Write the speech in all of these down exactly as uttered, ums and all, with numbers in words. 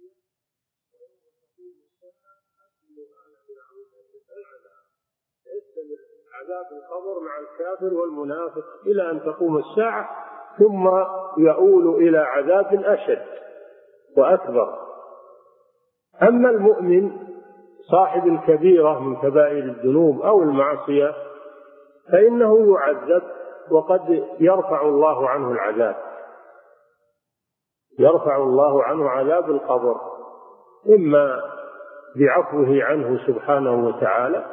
يستمر عذاب القبر مع الكافر والمنافق إلى أن تقوم الساعة، ثم يؤول إلى عذاب أشد وأكبر. أما المؤمن صاحب الكبيرة من كبائر الذنوب أو المعصية فإنه يعذب، وقد يرفع الله عنه العذاب، يرفع الله عنه عذاب القبر، إما بعفوه عنه سبحانه وتعالى،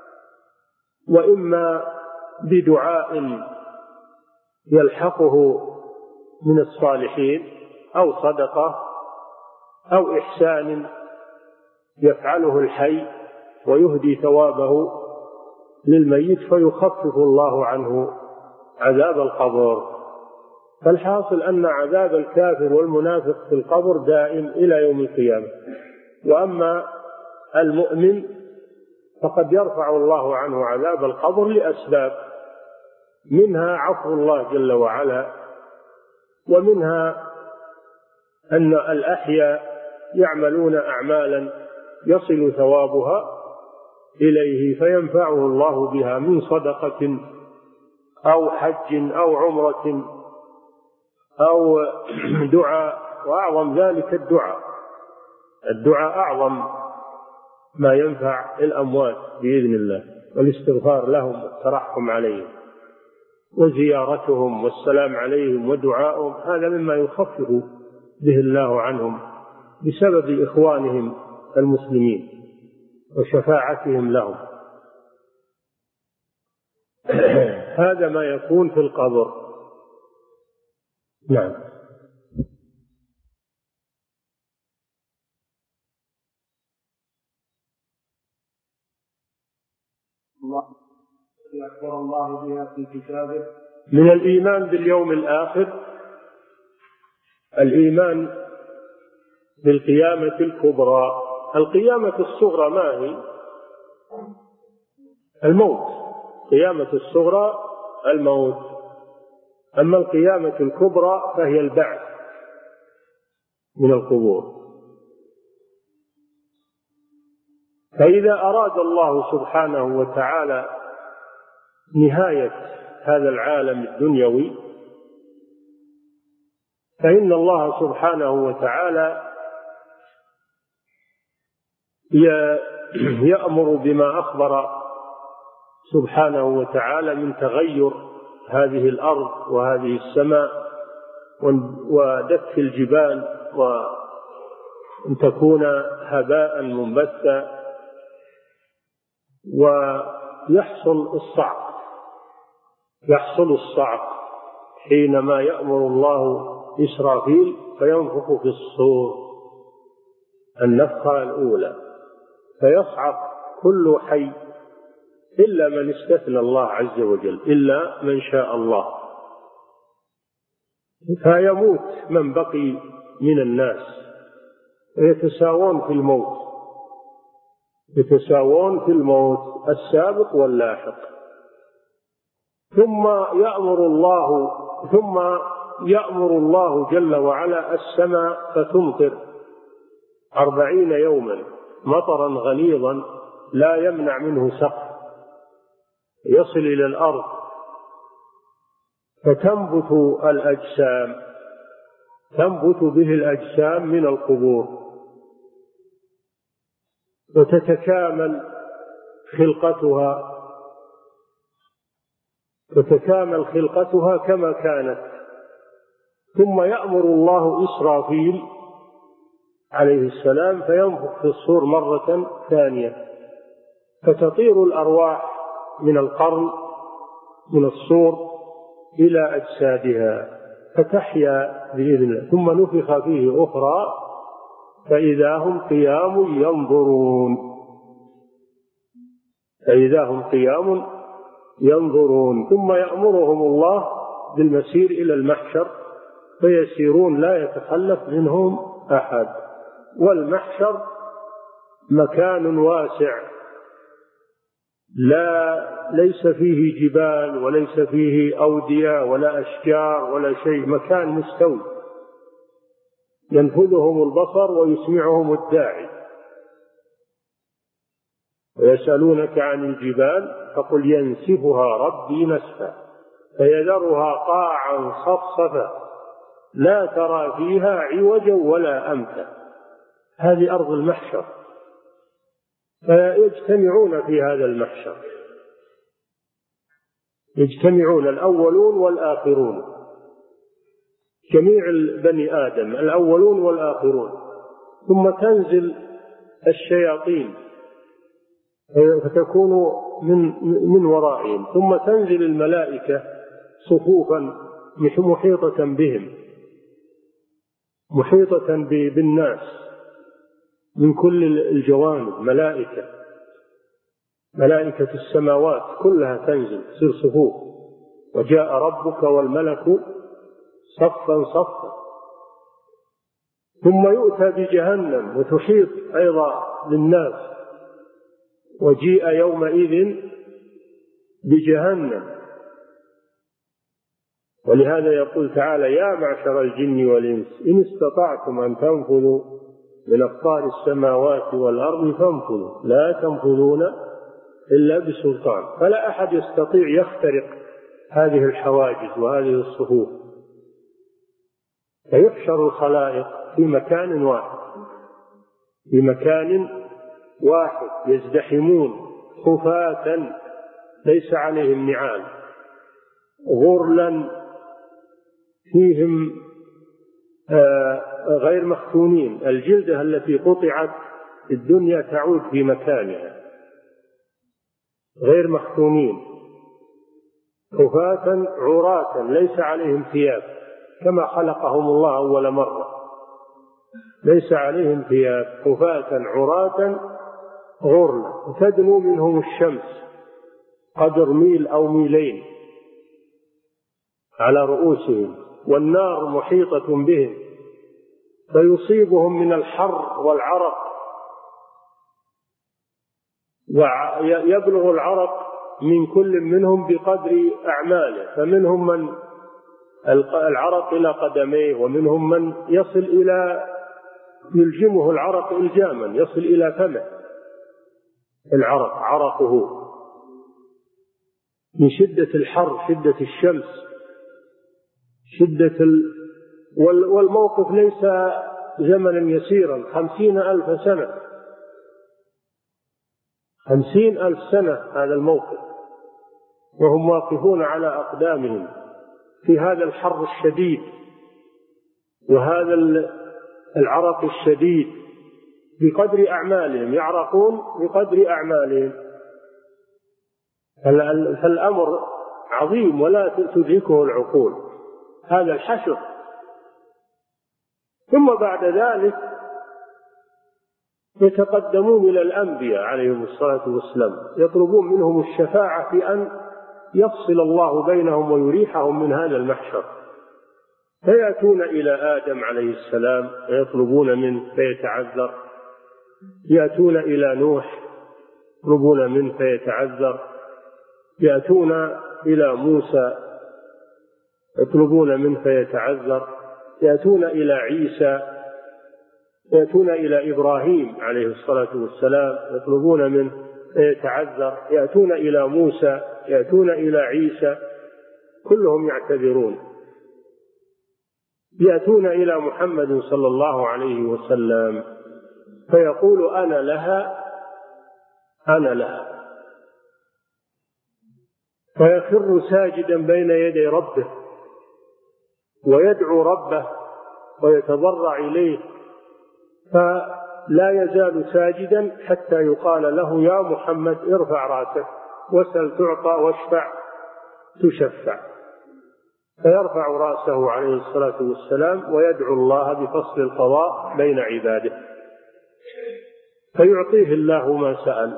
وإما بدعاء يلحقه من الصالحين، أو صدقة، أو إحسان يفعله الحي ويهدي ثوابه للميت فيخفف الله عنه عذاب القبر. فالحاصل أن عذاب الكافر والمنافق في القبر دائم إلى يوم القيامة. وأما المؤمن فقد يرفع الله عنه عذاب القبر لأسباب، منها عفو الله جل وعلا، ومنها أن الأحياء يعملون أعمالا يصل ثوابها إليه فينفعه الله بها من صدقة أو حج أو عمرة أو دعاء، وأعظم ذلك الدعاء. الدعاء أعظم ما ينفع الأموات بإذن الله، والاستغفار لهم والترحم عليهم وزيارتهم والسلام عليهم ودعاءهم، هذا مما يخفف به الله عنهم بسبب إخوانهم المسلمين وشفاعتهم لهم. هذا ما يكون في القبر. نعم. الله أخبر الله بها في كتابه. من الإيمان باليوم الآخر الإيمان بالقيامة الكبرى. القيامة الصغرى ما هي؟ الموت. القيامة الصغرى الموت، أما القيامة الكبرى فهي البعث من القبور. فإذا أراد الله سبحانه وتعالى نهاية هذا العالم الدنيوي فإن الله سبحانه وتعالى يأمر بما أخبر سبحانه وتعالى من تغير هذه الأرض وهذه السماء ودك الجبال وأن تكون هباء منبثا، ويحصل الصعق يحصل الصعق حينما يأمر الله إسرافيل فينفخ في الصور النفخة الأولى، فيصعق كل حي إلا من استثنى الله عز وجل، إلا من شاء الله، فيموت من بقي من الناس ويتساوون في الموت يتساوون في الموت السابق واللاحق. ثم يأمر الله ثم يأمر الله جل وعلا السماء فتمطر أربعين يوما مطرا غليظا لا يمنع منه سقف، يصل إلى الأرض، فتنبت الأجسام تنبت به الأجسام من القبور، وتتكامل خلقتها وتكامل خلقتها كما كانت. ثم يأمر الله إسرافيل عليه السلام فينفخ في الصور مرة ثانية، فتطير الأرواح من القرن من الصور إلى أجسادها فتحيا بإذن الله. ثم نفخ فيه أخرى فإذا هم قيام ينظرون فإذا هم قيام ينظرون ثم يأمرهم الله بالمسير إلى المحشر فيسيرون لا يتخلف منهم أحد. والمحشر مكان واسع لا ليس فيه جبال وليس فيه أودية ولا أشجار ولا شيء، مكان مستوي ينفذهم البصر ويسمعهم الداعي. ويسألونك عن الجبال فقل ينسفها ربي نسفا فيذرها قاعا صفصفا لا ترى فيها عوجا ولا أمتا. هذه أرض المحشر، فيجتمعون في هذا المحشر، يجتمعون الأولون والآخرون، جميع بني آدم الأولون والآخرون. ثم تنزل الشياطين فتكون من من ورائهم، ثم تنزل الملائكة صفوفا محيطة بهم، محيطة بالناس من كل الجوانب، ملائكة ملائكة السماوات كلها تنزل تصير صفوف. وجاء ربك والملك صفا صفا. ثم يؤتى بجهنم وتحيط أيضا للناس، وجيء يومئذ بجهنم. ولهذا يقول تعالى يا معشر الجن والإنس إن استطعتم أن تنفذوا من أقطار السماوات والأرض فانفذوا لا تنفذون إلا بسلطان. فلا أحد يستطيع يخترق هذه الحواجز وهذه الصفوف. فيحشر الخلائق في مكان واحد، في مكان واحد يزدحمون خفاة ليس عليهم نعال، غرلا فيهم غير مختونين. الجلدة التي قطعت في الدنيا تعود في مكانها، غير مختونين، خفاة عراة ليس عليهم ثياب كما خلقهم الله أول مرة، ليس عليهم ثياب، خفاة عراة غرلا تدنو منهم الشمس قدر ميل أو ميلين على رؤوسهم، والنار محيطة بهم فيصيبهم من الحر والعرق، ويبلغ العرق من كل منهم بقدر أعماله. فمنهم من العرق إلى قدميه، ومنهم من يصل إلى يلجمه العرق إلجاما يصل إلى فمه العرق، عرقه من شدة الحر، شدة الشمس، شدة ال... والموقف ليس زمنا يسيرا، خمسين ألف سنة، خمسين ألف سنة هذا الموقف، وهم واقفون على أقدامهم في هذا الحر الشديد وهذا العرق الشديد بقدر أعمالهم، يعرقون بقدر أعمالهم. فالأمر عظيم ولا تدركه العقول. هذا الحشر. ثم بعد ذلك يتقدمون إلى الأنبياء عليهم الصلاة والسلام، يطلبون منهم الشفاعة في أن يفصل الله بينهم ويريحهم من هذا المحشر. فيأتون إلى آدم عليه السلام ويطلبون منه فيتعذر، يأتون إلى نوح يطلبون منه فيتعذر، يأتون إلى موسى يطلبون منه فيتعذر، يأتون إلى عيسى، يأتون إلى إبراهيم عليه الصلاة والسلام يطلبون منه فيتعذر، يأتون إلى موسى، يأتون إلى عيسى، كلهم يعتذرون. يأتون إلى محمد صلى الله عليه وسلم فيقول أنا لها أنا لها، فيخر ساجدا بين يدي ربه ويدعو ربه ويتضرع إليه، فلا يزال ساجدا حتى يقال له يا محمد ارفع رأسك وسل تعطى واشفع تشفع، فيرفع رأسه عليه الصلاة والسلام ويدعو الله بفصل القضاء بين عباده فيعطيه الله ما سأل.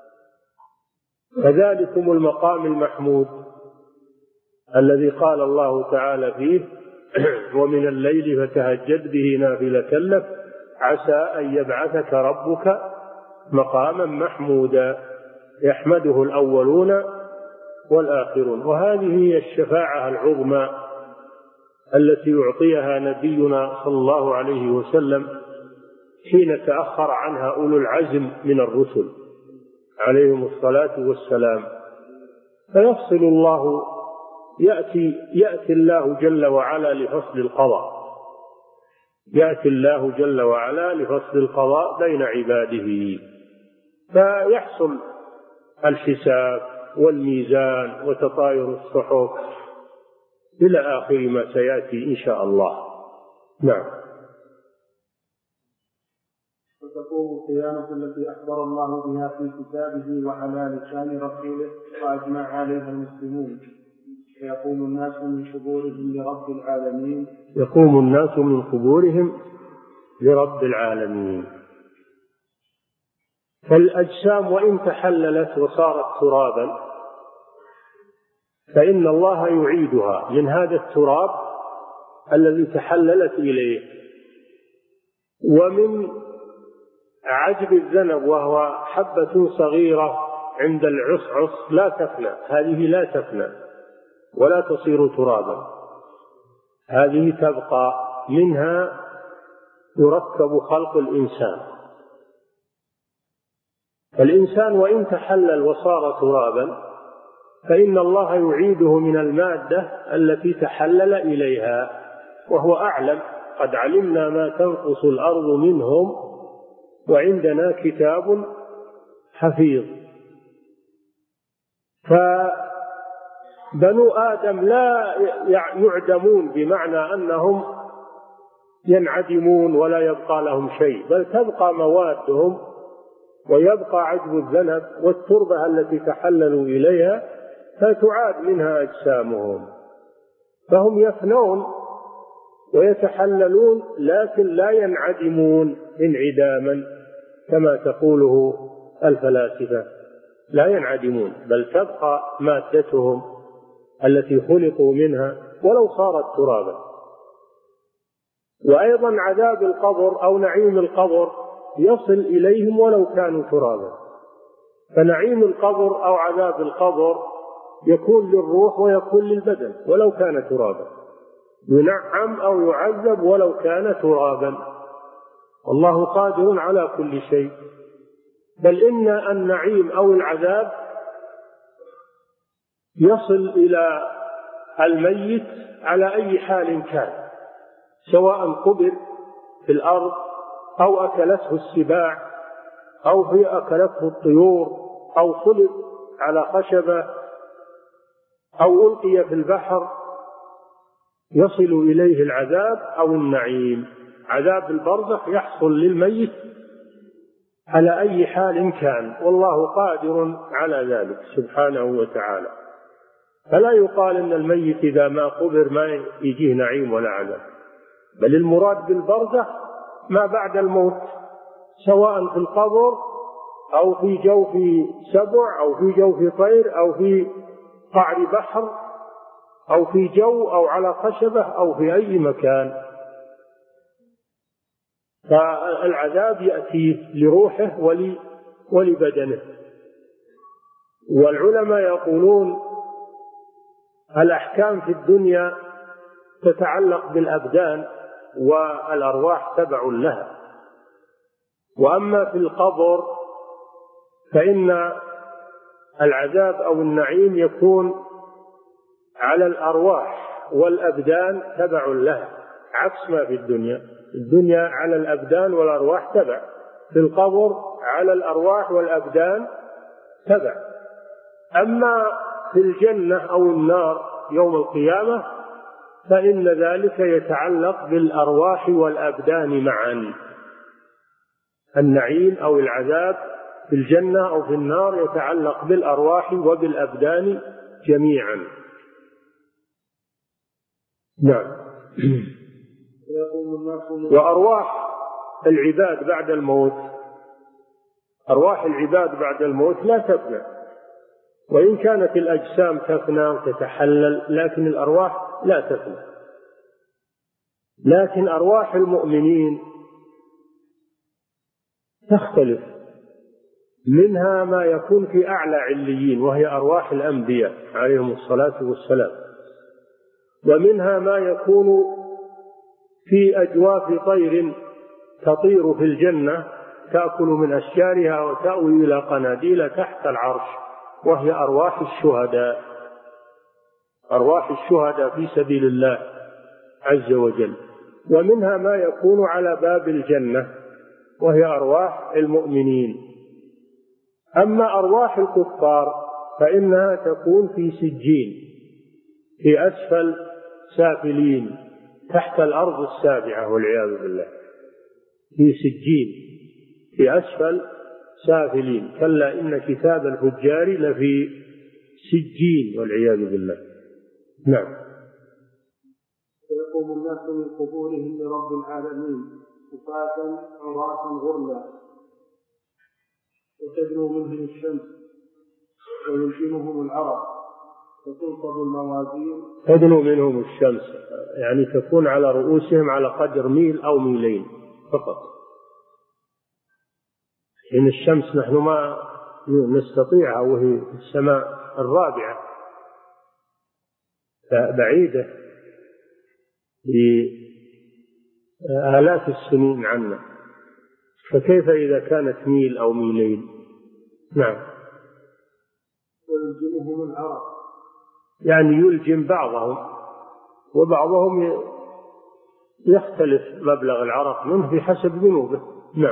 فذلكم المقام المحمود الذي قال الله تعالى فيه ومن الليل فتهجد به نافلة لك عسى أن يبعثك ربك مقاما محمودا يحمده الأولون والآخرون. وهذه هي الشفاعة العظمى التي يعطيها نبينا صلى الله عليه وسلم حين تأخر عنها أولو العزم من الرسل عليهم الصلاة والسلام. فيفصل الله يأتي, يأتي الله جل وعلا لفصل القضاء يأتي الله جل وعلا لفصل القضاء بين عباده، فيحصل الحساب والميزان وتطاير الصحف إلى آخر ما سيأتي إن شاء الله. نعم. وتقوم القيامة التي أخبر الله بها في كتابه وعلى لسان رسوله وأجمع عليها المسلمون، فيقوم الناس من قبورهم لرب العالمين يقوم الناس من قبورهم لرب العالمين. فالأجسام وإن تحللت وصارت ترابا فإن الله يعيدها من هذا التراب الذي تحللت إليه. ومن عجب الذنب وهو حبة صغيرة عند العصعص لا تفنى، هذه لا تفنى ولا تصير ترابا، هذه تبقى، منها يركب خلق الإنسان. الإنسان وإن تحلل وصار ترابا فإن الله يعيده من المادة التي تحلل إليها، وهو أعلم. قد علمنا ما تنقص الأرض منهم وعندنا كتاب حفيظ. فبنو آدم لا يعدمون بمعنى أنهم ينعدمون ولا يبقى لهم شيء، بل تبقى موادهم ويبقى عجب الذنب والتربة التي تحللوا إليها، فتعاد منها أجسامهم. فهم يفنون ويتحللون لكن لا ينعدمون انعداما كما تقوله الفلاسفة، لا ينعدمون بل تبقى مادتهم التي خلقوا منها ولو صارت ترابا. وأيضا عذاب القبر أو نعيم القبر يصل إليهم ولو كانوا ترابا. فنعيم القبر أو عذاب القبر يكون للروح ويكون للبدن ولو كان ترابا، ينعم أو يعذب ولو كان ترابا، والله قادر على كل شيء. بل إن النعيم أو العذاب يصل إلى الميت على أي حال كان، سواء قبر في الأرض أو أكلته السباع أو في أكلته الطيور أو صلب على خشبة أو ألقي في البحر، يصل إليه العذاب أو النعيم. عذاب البرزخ يحصل للميت على أي حال كان، والله قادر على ذلك سبحانه وتعالى. فلا يقال إن الميت إذا ما قبر ما يجيه نعيم ولا عذاب، بل المراد بالبرزخ ما بعد الموت، سواء في القبر أو في جوف سبع أو في جوف طير أو في قعر بحر أو في جو أو على خشبة أو في أي مكان. فالعذاب يأتي لروحه ولبدنه. والعلماء يقولون الأحكام في الدنيا تتعلق بالأبدان والأرواح تبع لها، وأما في القبر فإن العذاب أو النعيم يكون على الأرواح والأبدان تبع لها، عكس ما في الدنيا. الدنيا على الأبدان والأرواح تبع، في القبر على الأرواح والأبدان تبع. أما في الجنة أو النار يوم القيامة فإن ذلك يتعلق بالأرواح والأبدان معا. النعيم أو العذاب في الجنة أو في النار يتعلق بالأرواح وبالأبدان جميعا. نعم. وأرواح العباد بعد الموت، أرواح العباد بعد الموت لا تفنى، وإن كانت الأجسام تفنى وتتحلل لكن الأرواح لا تفنى. لكن أرواح المؤمنين تختلف، منها ما يكون في أعلى عليين وهي أرواح الأنبياء عليهم الصلاة والسلام، ومنها ما يكون في أجواف طير تطير في الجنة تأكل من أشجارها وتأوي إلى قناديل تحت العرش، وهي أرواح الشهداء، أرواح الشهداء في سبيل الله عز وجل. ومنها ما يكون على باب الجنة، وهي أرواح المؤمنين. أما أرواح الكفار فإنها تكون في سجين، في أسفل سافلين تحت الأرض السابعة والعياذ بالله، في سجين في أسفل سافلين. كلا إن كتاب الفجار لفي سجين والعياذ بالله. نعم. فيقوم الناس من قبورهم لرب العالمين حفاة عراة غرلا، وتدنو منهم الشمس ويلجمهم العرق، وتنصب الموازين. تدنو منهم الشمس يعني تكون على رؤوسهم على قدر ميل أو ميلين فقط. إن الشمس نحن ما نستطيعها وهي في السماء الرابعة بعيدة بآلاف السنين عنا، فكيف إذا كانت ميل أو ميلين؟ نعم. ويلجمهم العرق يعني يلجم بعضهم، وبعضهم يختلف مبلغ العرق منه بحسب ذنوبه. نعم.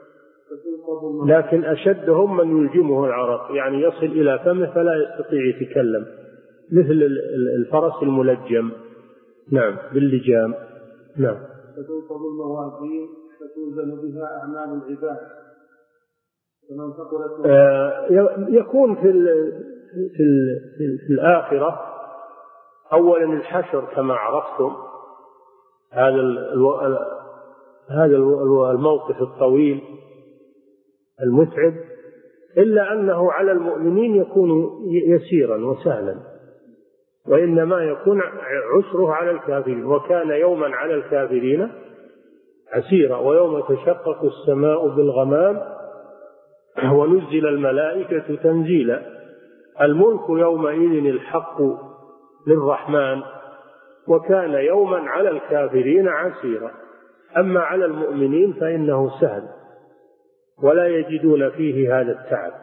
لكن أشدهم من يلجمه العرق، يعني يصل إلى فمه فلا يستطيع يتكلم، مثل الفرس الملجم. نعم باللجام. نعم. فتنصب الموازين فتوزن بها أعمال العباد، فمن ثقلت آه يكون في ال في, ال في, في الآخرة أولا الحشر كما عرفتم، هذا الو... هذا الموقف الطويل المتعب، إلا أنه على المؤمنين يكون يسيرا وسهلا، وإنما يكون عسره على الكافرين. وكان يوما على الكافرين عسيرا. ويوم تشقق السماء بالغمام ونزل الملائكة تنزيلا. الملك يومئذ الحق للرحمن، وكان يوما على الكافرين عسيرا. أما على المؤمنين فإنه سهل ولا يجدون فيه هذا التعب.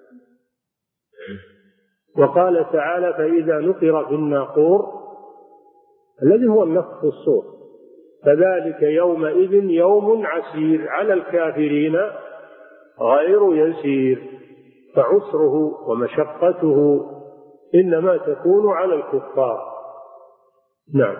وقال تعالى: فإذا نقر في الناقور الذي هو النفخ في الصور فذلك يومئذ يوم عسير على الكافرين غير يسير. فعسره ومشقته إنما تكون على الكفار. نعم.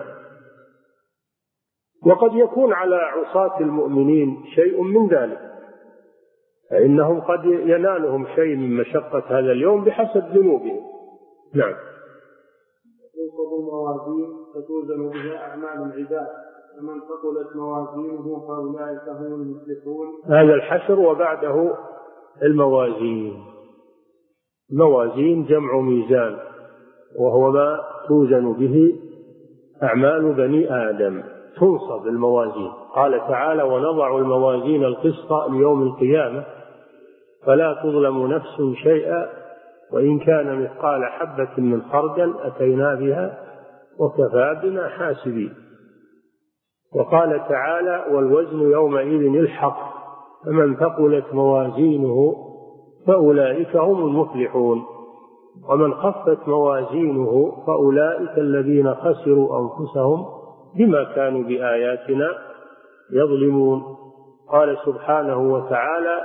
وقد يكون على عصاة المؤمنين شيء من ذلك، فإنهم قد ينالهم شيء من مشقة هذا اليوم بحسب ذنوبهم. نعم. تنصب الموازين فتوزن بها أعمال العباد، فمن ثقلت موازينه فأولئك هم المفلحون. هذا الحشر وبعده الموازين. موازين جمع ميزان، وهو ما توزن به أعمال بني آدم. تنصب الموازين. قال تعالى: ونضع الموازين القسط ليوم القيامة فلا تظلم نفس شيئا وإن كان مثقال حبة من خردل أتينا بها وكفى بنا حاسبين. وقال تعالى: والوزن يومئذ الحق فمن ثقلت موازينه فأولئك هم المفلحون ومن خفت موازينه فأولئك الذين خسروا أنفسهم بما كانوا بآياتنا يظلمون. قال سبحانه وتعالى: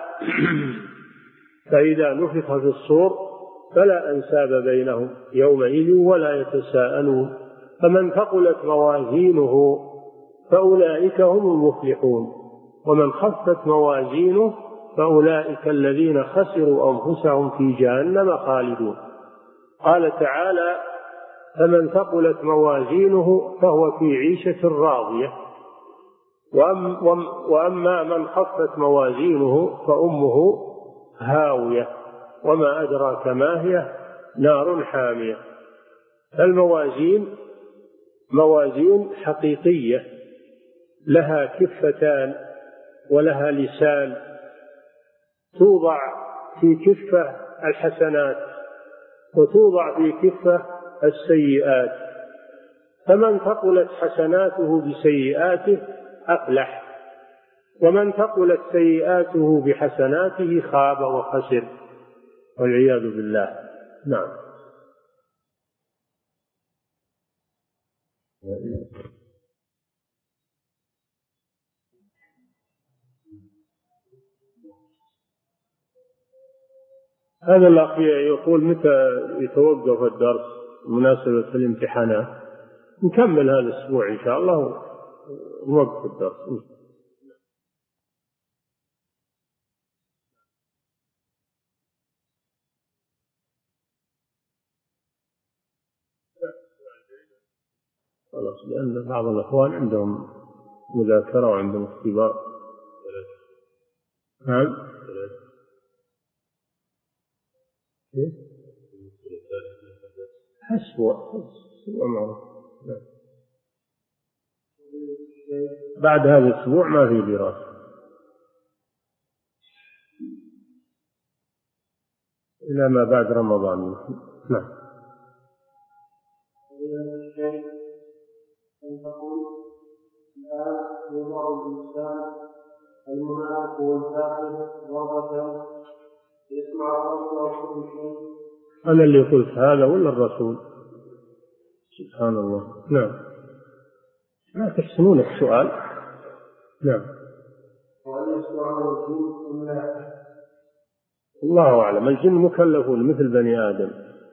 فإذا نفخ في الصور فلا أنساب بينهم يومئذ ولا يتساءلون فمن ثقلت موازينه فأولئك هم المفلحون ومن خفت موازينه فأولئك الذين خسروا أنفسهم في جهنم خالدون. قال تعالى: فمن ثقلت موازينه فهو في عيشة راضية وأما من خفت موازينه فأمه هاوية وما أدراك ما هي نار حامية. الموازين موازين حقيقية لها كفتان ولها لسان، توضع في كفة الحسنات وتوضع في كفة السيئات. فمن ثقلت حسناته بسيئاته أفلح، ومن ثقلت سيئاته بحسناته خاب وخسر، والعياذ بالله. نعم. هذا الأخ يقول متى يتوقف الدرس مناسبة الامتحانات؟ نكمل هذا الأسبوع إن شاء الله ونوقف الدرس. خلاص، لأن بعض الأخوان عندهم مذاكرة وعندهم اختبار. نعم. أسبوع أسبوع معروف. بعد هذا الأسبوع ما في دراسة إلى ما بعد رمضان. نعم. أن تقول الآن يضع الإنسان المنافق والكافر ضربة يسمع الله كل شيء. أنا اللي قلت هذا ولا الرسول؟ سبحان الله. نعم. لا تحسنون السؤال. نعم. وأن يسمعه الجن أم لا؟ الله أعلم. الجن مكلفون مثل بني آدم،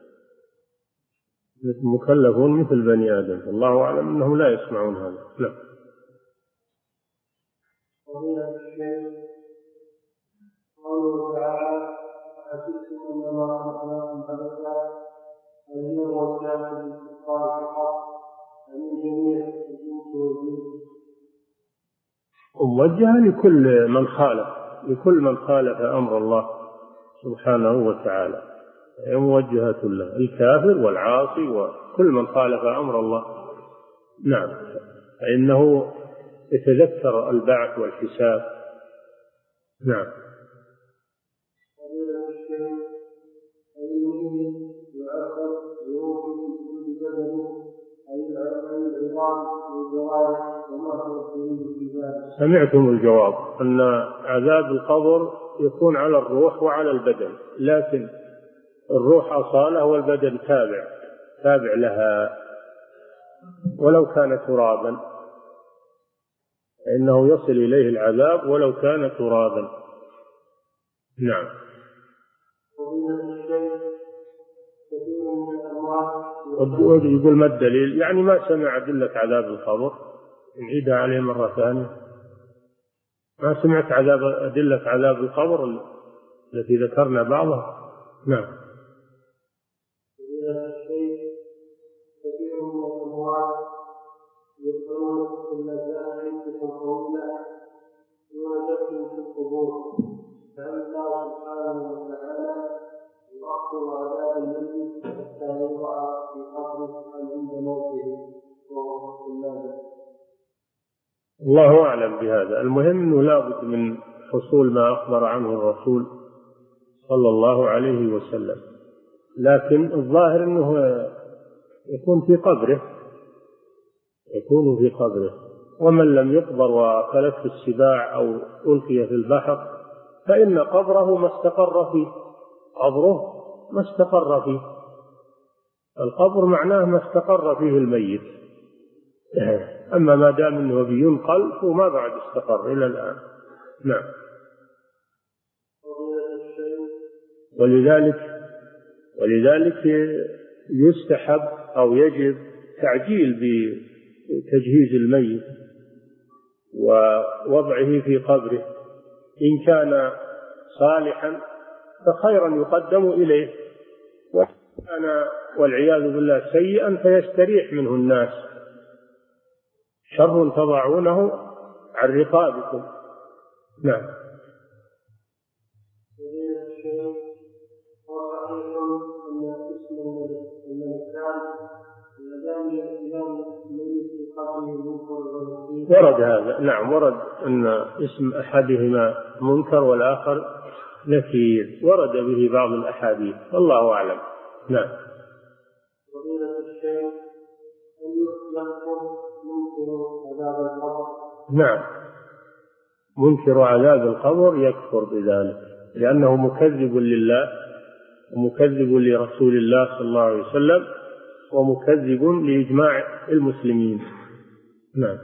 مكلفون مثل بني آدم، الله أعلم أنهم لا يسمعون هذا. لا. قوله تعالى: أحسبتم أنما خلقناكم عبثا أن وكان بالكفار حق من جميع الجنس والجن. موجهة لكل من خالف لكل من خالف أمر الله سبحانه وتعالى، موجهة له، الكافر والعاصي وكل من خالف أمر الله. نعم. فإنه يتذكر البعث والحساب. نعم. سمعتم الجواب أن عذاب القبر يكون على الروح وعلى البدن، لكن الروح أصالة والبدن تابع تابع لها، ولو كان ترابا فإنه يصل إليه العذاب ولو كان ترابا. نعم. يقول ما الدليل؟ يعني ما سمع أدلة عذاب القبر، نعيدها عليه مرة ثانية. ما سمعت عذاب أدلة عذاب القبر التي ذكرنا بعضها. نعم. الله أعلم بهذا. المهم أنه لا بد من حصول ما أخبر عنه الرسول صلى الله عليه وسلم، لكن الظاهر أنه يكون في قبره يكون في قبره ومن لم يقبر وأكلته السباع أو ألقي في البحر فإن قبره ما استقر فيه قبره ما استقر فيه. القبر معناه ما استقر فيه الميت، أما ما دام أنه بينقل فما بعد استقر إلى الآن. نعم. ولذلك ولذلك يستحب أو يجب تعجيل بتجهيز الميت ووضعه في قبره، إن كان صالحا فخيرا يقدم إليه، وإن كان والعياذ بالله سيئا فيستريح منه الناس، شر تضعونه عن رقابكم. نعم. ورد هذا. نعم، ورد أن اسم أحدهما منكر والآخر نكير، ورد به بعض الأحاديث، والله أعلم. نعم. فضيلة الشيخ، أن يسلم عذاب القبر. نعم، منكر عذاب القبر يكفر بذلك، لأنه مكذب لله ومكذب لرسول الله صلى الله عليه وسلم ومكذب لإجماع المسلمين. نعم.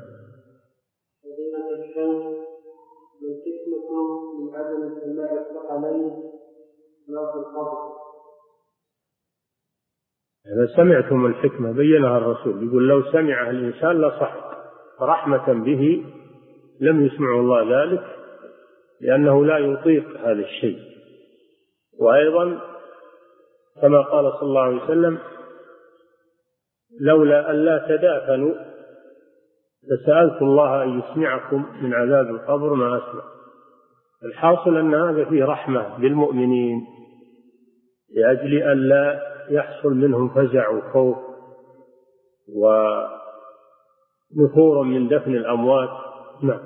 إذا سمعتم الحكمة بينها الرسول، يقول لو سمعها الإنسان لصحق، رحمة به لم يسمع الله ذلك لأنه لا يطيق هذا الشيء. وأيضا كما قال صلى الله عليه وسلم لولا أن لا تدافنوا لسألت الله أن يسمعكم من عذاب القبر ما أسمع. الحاصل أن هذا فيه رحمة بالمؤمنين لأجل أن لا يحصل منهم فزع وخوف ونفور من دفن الأموات. نعم.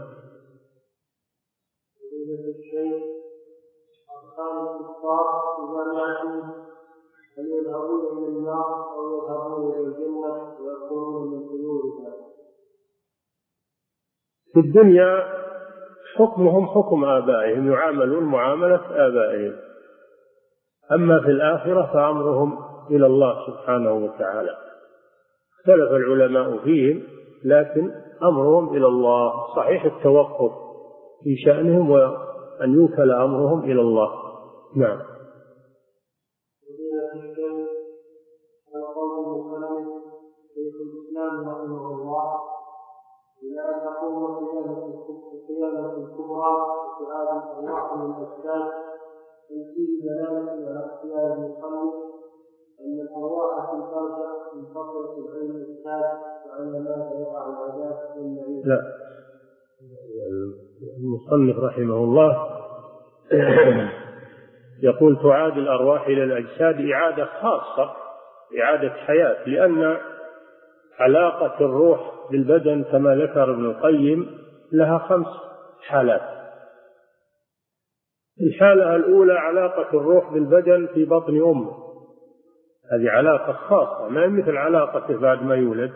هل يذهبون إلى النار أو يذهبون إلى الجنة ويكونون من خيورها؟ في الدنيا حكمهم حكم آبائهم، يعاملون معاملة آبائهم. أما في الآخرة فأمرهم إلى الله سبحانه وتعالى. اختلف العلماء فيهم لكن أمرهم إلى الله. صحيح التوقف في شأنهم وأن يوكل أمرهم إلى الله. نعم. إلى أن تقوم القيامة الكبرى وسؤال الأرواح من الأجساد، فيه دلالة على اختيار المصنف أن الأرواح في البرزخ منفصلة عن الأجساد وأن ماذا يقع العذاب والنعيم. لا، المصنف رحمه الله يقول تعاد الأرواح إلى الأجساد إعادة خاصة، إعادة حياة، لأن علاقة الروح بالبدن كما ذكر ابن القيم لها خمس حالات. الحالة الأولى علاقة الروح بالبدن في بطن أمه، هذه علاقة خاصة ما مثل علاقته بعد ما يولد.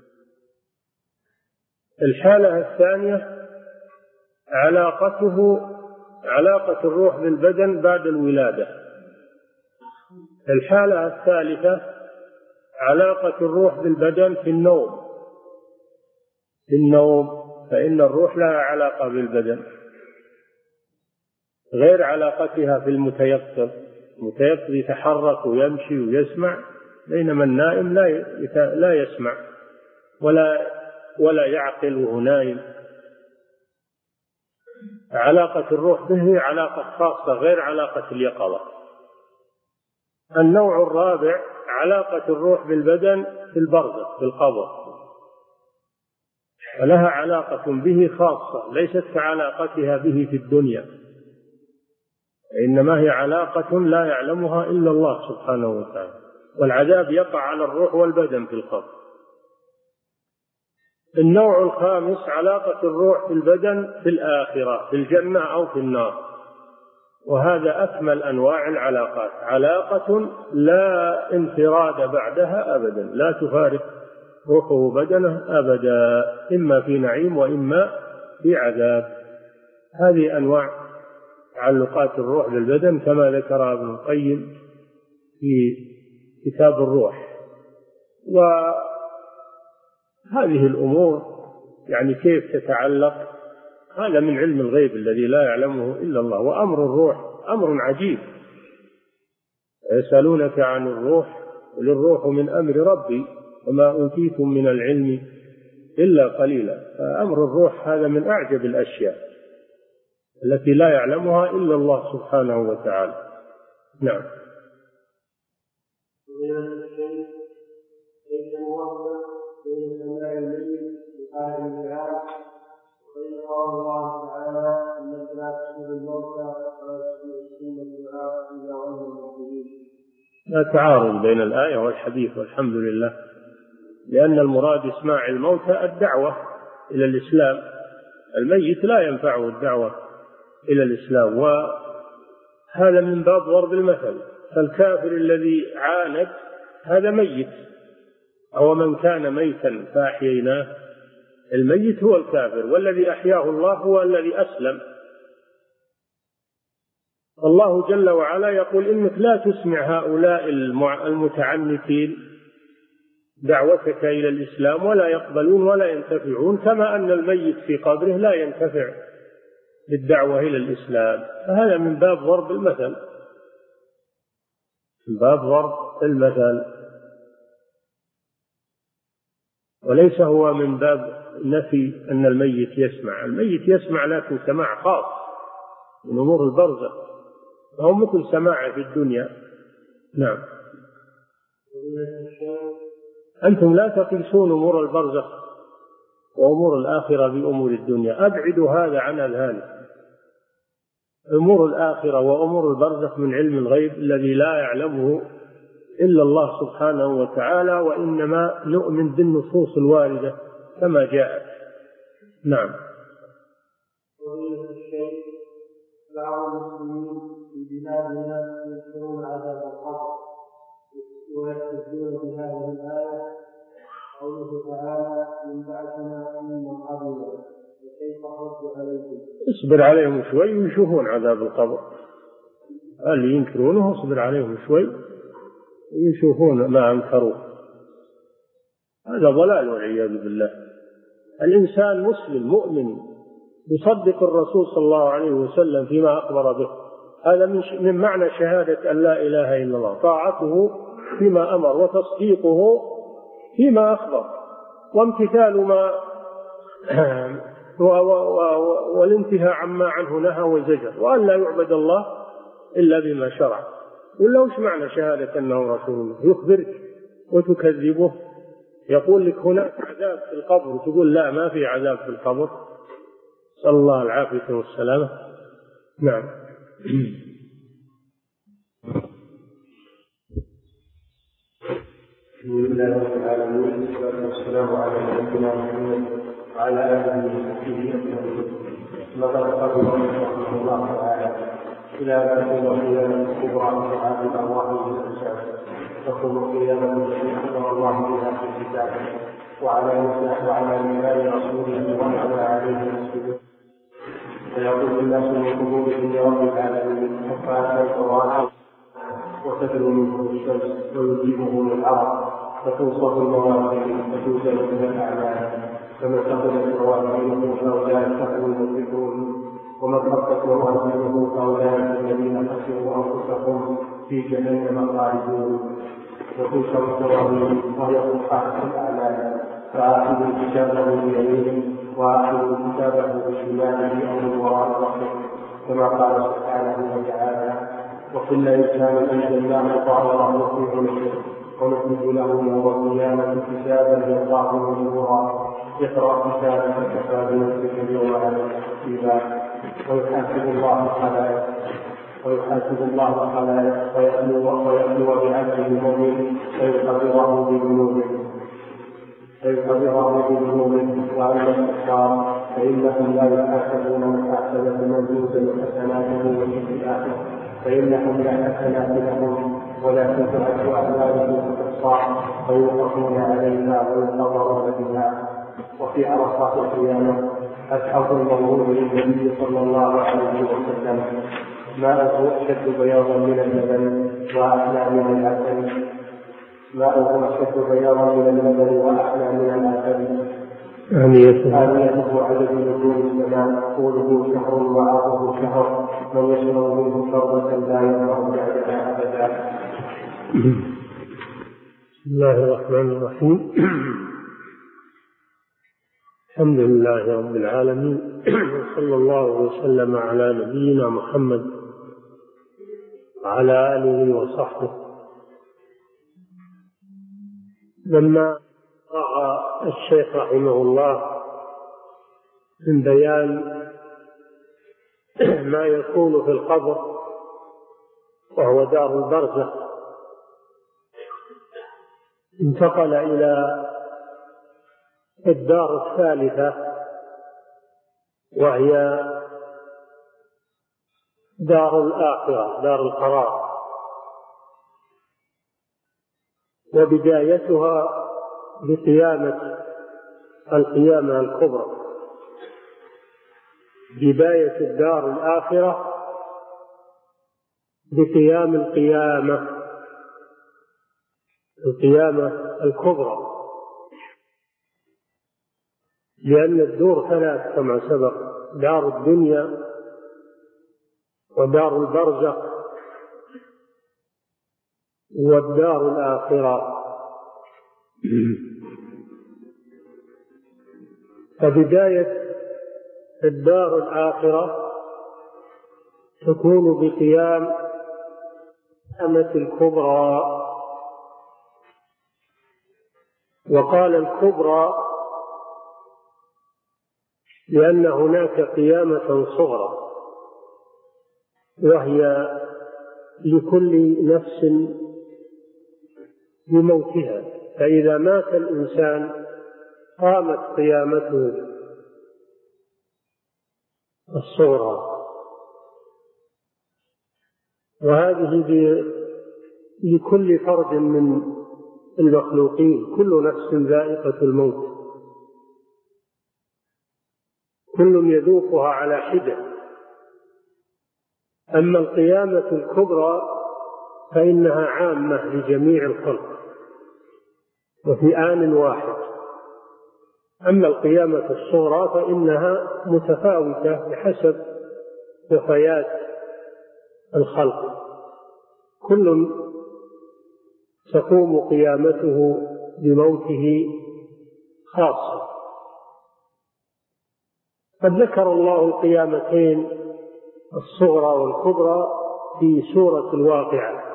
الحالة الثانية علاقته علاقة الروح بالبدن بعد الولادة. الحالة الثالثة علاقة الروح بالبدن في النوم، في النوم فإن الروح لها علاقة بالبدن غير علاقتها في المتيقظ. المتيقظ يتحرك ويمشي ويسمع، بينما النائم لا لا يسمع ولا ولا يعقل وهو نائم. علاقة الروح به علاقة خاصة غير علاقة اليقظة. النوع الرابع علاقة الروح بالبدن في البرزخ في القبر، ولها علاقة به خاصة ليست كعلاقتها به في الدنيا، إنما هي علاقة لا يعلمها إلا الله سبحانه وتعالى. والعذاب يقع على الروح والبدن في القبر. النوع الخامس علاقة الروح في البدن في الآخرة في الجنة أو في النار، وهذا أكمل أنواع العلاقات، علاقة لا انفراد بعدها أبدا، لا تفارق روحه بدنه أبدا، إما في نعيم وإما في عذاب. هذه أنواع تعلقات الروح بالبدن كما ذكر ابن القيم في كتاب الروح. وهذه الأمور يعني كيف تتعلق هذا من علم الغيب الذي لا يعلمه إلا الله. وأمر الروح أمر عجيب، يسألونك عن الروح قل الروح من أمر ربي وما أوتيتم من العلم إلا قليلا. فأمر الروح هذا من أعجب الأشياء التي لا يعلمها إلا الله سبحانه وتعالى. نعم. لا تعارض بين الآية والحديث والحمد لله، لأن المراد إسماع الموتى الدعوة إلى الإسلام. الميت لا ينفعه الدعوة إلى الإسلام، وهذا من باب ضرب المثل. فالكافر الذي عاند هذا ميت، أو من كان ميتا فأحييناه الميت هو الكافر، والذي أحياه الله هو الذي أسلم. الله جل وعلا يقول إنك لا تسمع هؤلاء المتعنتين دعوتك إلى الإسلام ولا يقبلون ولا ينتفعون، كما أن الميت في قبره لا ينتفع بالدعوة إلى الإسلام. فهذا من باب ضرب المثل، من باب ضرب المثل، وليس هو من باب نفي أن الميت يسمع. الميت يسمع لكن سماع خاص من أمور البرزخ، فهو مثل سماعه في الدنيا. نعم. أنتم لا تقيسون أمور البرزخ وأمور الآخرة بأمور الدنيا، أبعدوا هذا عن أذهانكم. أمور الآخرة وأمور البرزخ من علم الغيب الذي لا يعلمه إلا الله سبحانه وتعالى، وإنما نؤمن بالنصوص الواردة كما جاءت. نعم. بعض المسلمين في بلادنا يذكرون عذاب القبر ويستدلون بهذه الآية قوله تعالى من بعثنا من قبل وكيف رد عليكم. اصبر عليهم شوي ويشوفون عذاب القبر، اللي ينكرونه اصبر عليهم شوي ويشوفون ما أنكروه. هذا ضلال والعياذ بالله. الإنسان مسلم مؤمن يصدق الرسول صلى الله عليه وسلم فيما أخبر به، هذا من معنى شهادة أن لا إله إلا الله، طاعته فيما أمر وتصديقه فيما أخبر وامتثال ما والانتهاء عما عنه نهى وزجر، وأن لا يعبد الله إلا بما شرع. ولا وش معنى شهادة أنه رسول الله؟ يخبرك وتكذبه، يقول لك هناك عذاب في القبر وتقول لا ما في عذاب في القبر، صلى الله العافية والسلامة. نعم. بسم الله رب العالمين والسلام على نبينا محمد وعلى آله وصحبه أجمعين. لقد قال رحمه الله تعالى إلى أن تكون قيامة الكبرى لهذه الأرواح من الأجساد، تكون قيامة التي أخبر الله بها في كتابه وعلى وعلى لسان رسوله وعلى عليه المسلمين، فيقول الناس من قبورهم لرب العالمين حتى القرآن وتدنو منه الشمس ويجيبهم العرق فتوصف الموازين فتوزن من الأعمال، فمن ثقلت موازينه فأولئك هم المفلحون، ومن خفت موازينه فأولئك الذين خسروا أنفسهم في جهنم خالدون. وتنشر الدواوين وهي قحاة الأعمال، فآخذ كتابه بيمينه وآخذ كتابه بشماله أو من وراء ظهره، كما قال سبحانه وتعالى وكل إنسان أنزلناه طائره في عنقه ونخرج له يوم القيامة كتابا يلقاه منشورا اقرأ كتابك كفى بنفسك اليوم عليك حسيبا. ويحاسب الله الخلائق ويحاسب الله الخلائق ويأتي بعبده المؤمن فيخبره بذنوبه فيخبره بذنوبه وأما الكفار فإنهم لا يحاسبون محاسبة من يوزن حسناته وسيئاته، فإنهم لا حسنات لهم ولكن تعد أعمالهم كالصاع فيوقفون عليها وينتظرون بها. وفي عرصات القيامة الحوض الموعود للنبي صلى الله عليه وسلم ماءه أشد بياضا من اللبن وأحلى من العسل ماءه أشد بياضا من اللبن وأحلى من العسل آنيته عدد نجوم السماء طوله شهر وعرضه شهر من يشرب منه شربة لا يظهر بعدها أبدا. بسم الله الرحمن الرحيم. الحمد لله رب العالمين، صلى الله وسلم على نبينا محمد وعلى آله وصحبه. لما رأى الشيخ رحمه الله من بيان ما يكون في القبر وهو دار البرزخ، انتقل إلى الدار الثالثة وهي دار الآخرة، دار القرار، وبدايتها بقيامة القيامة الكبرى، بداية الدار الآخرة بقيام القيامة القيامة الكبرى، لأن الدور ثلاث كما سبق: دار الدنيا ودار البرزخ والدار الآخرة. فبداية الدار الآخرة تكون بقيام القيامة الكبرى. وقال الكبرى لأن هناك قيامة صغرى وهي لكل نفس بموتها، فإذا مات الإنسان قامت قيامته الصغرى، وهذه لكل فرد من المخلوقين، كل نفس ذائقة الموت، كل يذوقها على حدة. أما القيامة الكبرى فإنها عامة لجميع الخلق وفي آن واحد. أما القيامة الصغرى فإنها متفاوتة بحسب وفيات الخلق، كل تقوم قيامته بموته خاصة. قد ذكر الله القيامتين الصغرى والكبرى في سورة الواقعة،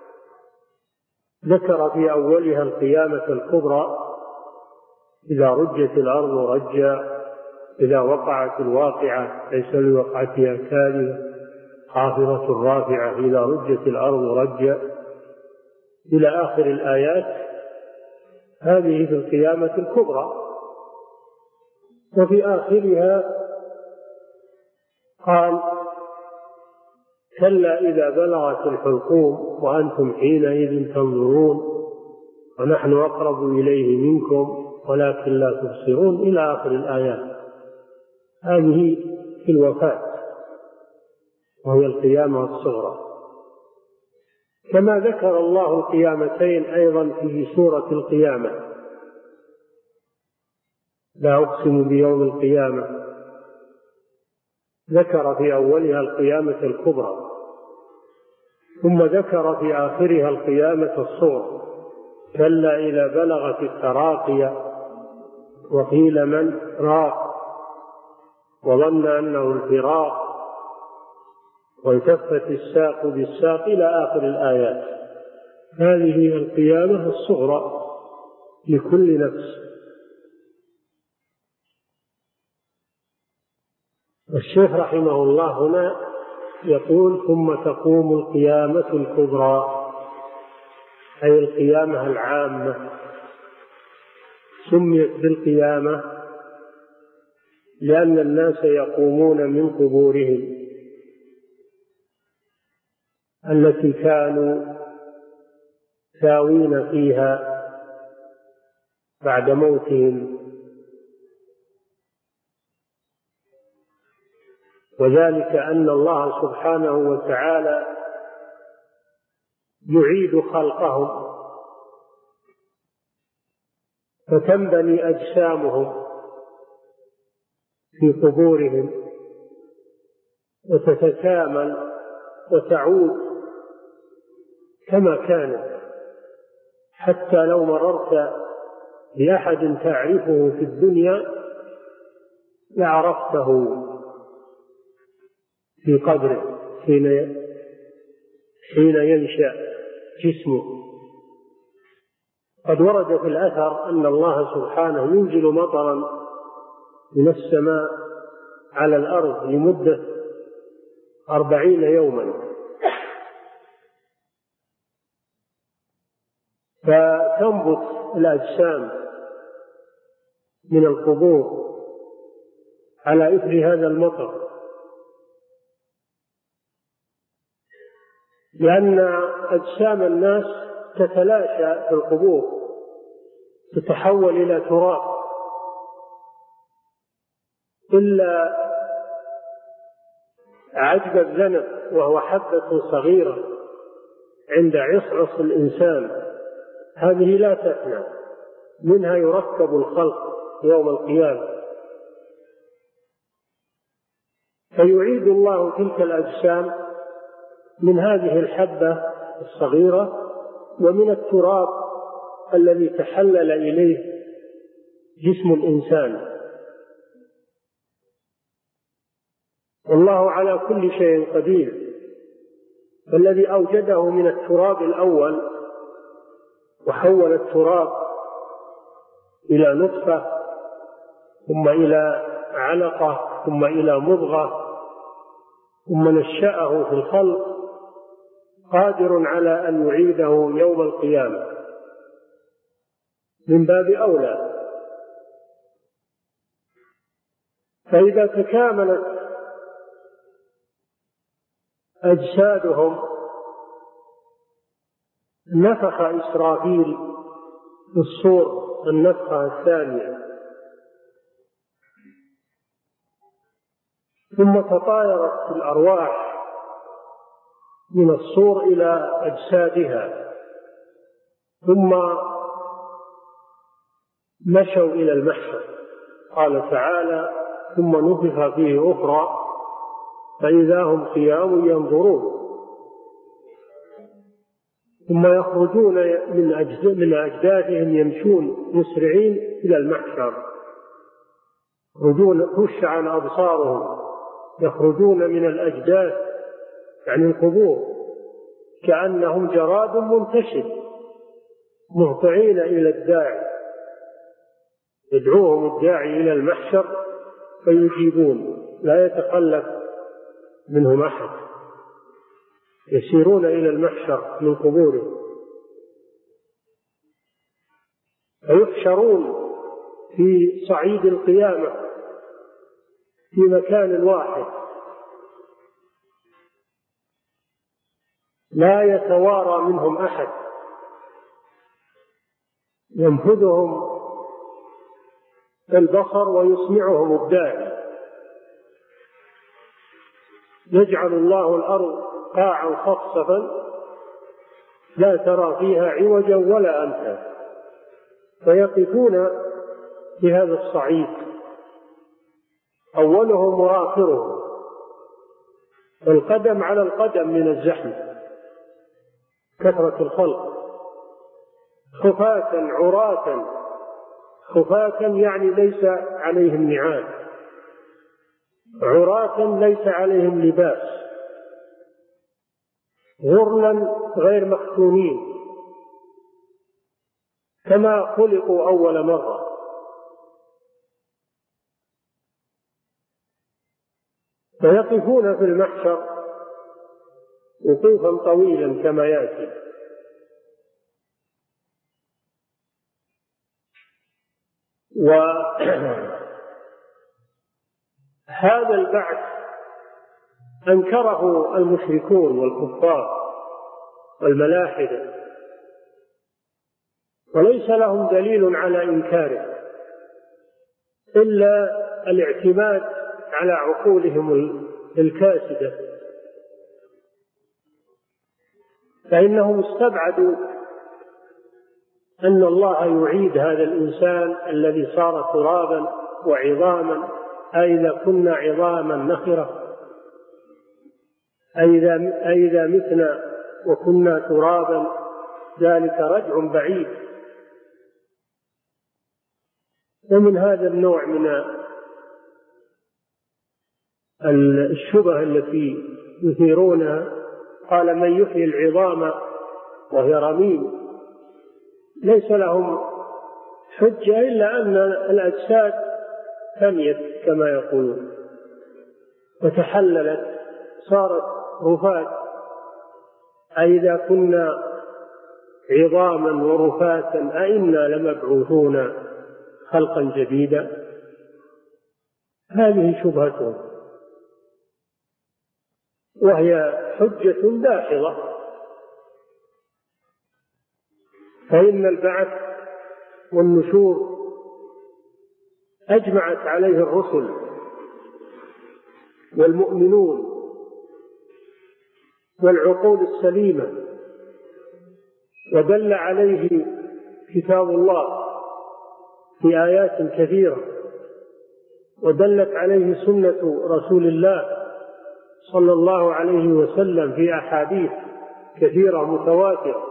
ذكر في أولها القيامة الكبرى: إذا رجت الأرض رجا، إذا وقعت الواقعة ليس لوقعتها كاذبة، خافضة رافعة، إذا رجت الأرض رجا، إلى آخر الآيات. هذه في القيامة الكبرى. وفي آخرها قال: كلا إذا بلغت الحلقوم وأنتم حينئذ تنظرون ونحن أقرب إليه منكم ولكن لا تبصرون، إلى آخر الآيات. هذه في الوفاة وهي القيامة الصغرى. كما ذكر الله القيامتين أيضا في سورة القيامة: لا أقسم بيوم القيامة، ذكر في أولها القيامة الكبرى، ثم ذكر في آخرها القيامة الصغرى: كلا إذا بلغت التراقي وقيل من راق وظن أنه الفراق والتفت الساق بالساق، إلى آخر الآيات. هذه القيامة الصغرى لكل نفس. الشيخ رحمه الله هنا يقول: ثم تقوم القيامة الكبرى، أي القيامة العامة. سميت بالقيامة لأن الناس يقومون من قبورهم التي كانوا ساوين فيها بعد موتهم، وذلك أن الله سبحانه وتعالى يعيد خلقهم فتنبني أجسامهم في قبورهم وتتكامل وتعود كما كانت، حتى لو مررت بأحد تعرفه في الدنيا لعرفته في قبره حين حين ينشأ جسمه. قد ورد في الأثر أن الله سبحانه ينزل مطرا من السماء على الأرض لمدة أربعين يوما، فتنبت الأجسام من القبور على إثر هذا المطر، لأن أجسام الناس تتلاشى في القبور، تتحول إلى تراب إلا عجب الذنب وهو حبة صغيرة عند عصعص الإنسان، هذه لا تفنى، منها يركب الخلق يوم القيامة. فيعيد الله تلك الأجسام من هذه الحبة الصغيرة ومن التراب الذي تحلل إليه جسم الإنسان. والله على كل شيء قدير، فالذي أوجده من التراب الأول وحول التراب إلى نطفة ثم إلى علقة ثم إلى مضغة ثم نشأه في الخلق قادر على أن يعيده يوم القيامة من باب أولى. فإذا تكاملت أجسادهم نفخ إسرافيل في الصور النفخة الثانية، ثم تطايرت الأرواح من الصور إلى أجسادها، ثم مشوا إلى المحشر. قال تعالى: ثم نفخ فيه أخرى فإذا هم قيام ينظرون. ثم يخرجون من أجداثهم يمشون مسرعين إلى المحشر، يخرجون خشعا أبصارهم، يخرجون من الأجداث يعني القبور كأنهم جراد منتشر مهطعين إلى الداعي، يدعوهم الداعي إلى المحشر فيجيبون، لا يتخلف منهم أحد، يسيرون إلى المحشر من قبورهم فيحشرون في صعيد القيامة في مكان واحد، لا يتوارى منهم أحد، ينفذهم البصر ويسمعهم الداعي. يجعل الله الأرض قاعا صفصفا لا ترى فيها عوجا ولا أمتا، فيقفون في هذا الصعيد أولهم وآخرهم، القدم على القدم من الزحمة كثرة الخلق، خفاة عراة، خفاة يعني ليس عليهم نعال، عراة ليس عليهم لباس، غرلا غير مختونين كما خلقوا أول مرة. فيقفون في المحشر وقوفا طويلا كما يأتي. وهذا البعث أنكره المشركون والكفار والملاحدة، وليس لهم دليل على إنكاره إلا الاعتماد على عقولهم الكاسدة، فإنهم استبعدوا أن الله يعيد هذا الإنسان الذي صار ترابا وعظاما، أئذا كنا عظاما نخرة، أئذا متنا وكنا ترابا، ذلك رجع بعيد. ومن هذا النوع من الشبه التي يثيرونها قال: من يحيي العظام وهي رميم. ليس لهم حجة إلا أن الأجساد فنيت كما يقولون وتحللت صارت رفات، أئذا كنا عظاما ورفاتا أئنا لمبعوثون خلقا جديدا. هذه شبهتهم، وهي حجة داحضة، فإن البعث والنشور أجمعت عليه الرسل والمؤمنون والعقول السليمة، ودل عليه كتاب الله في آيات كثيرة، ودلت عليه سنة رسول الله صلى الله عليه وسلم في أحاديث كثيرة متواترة.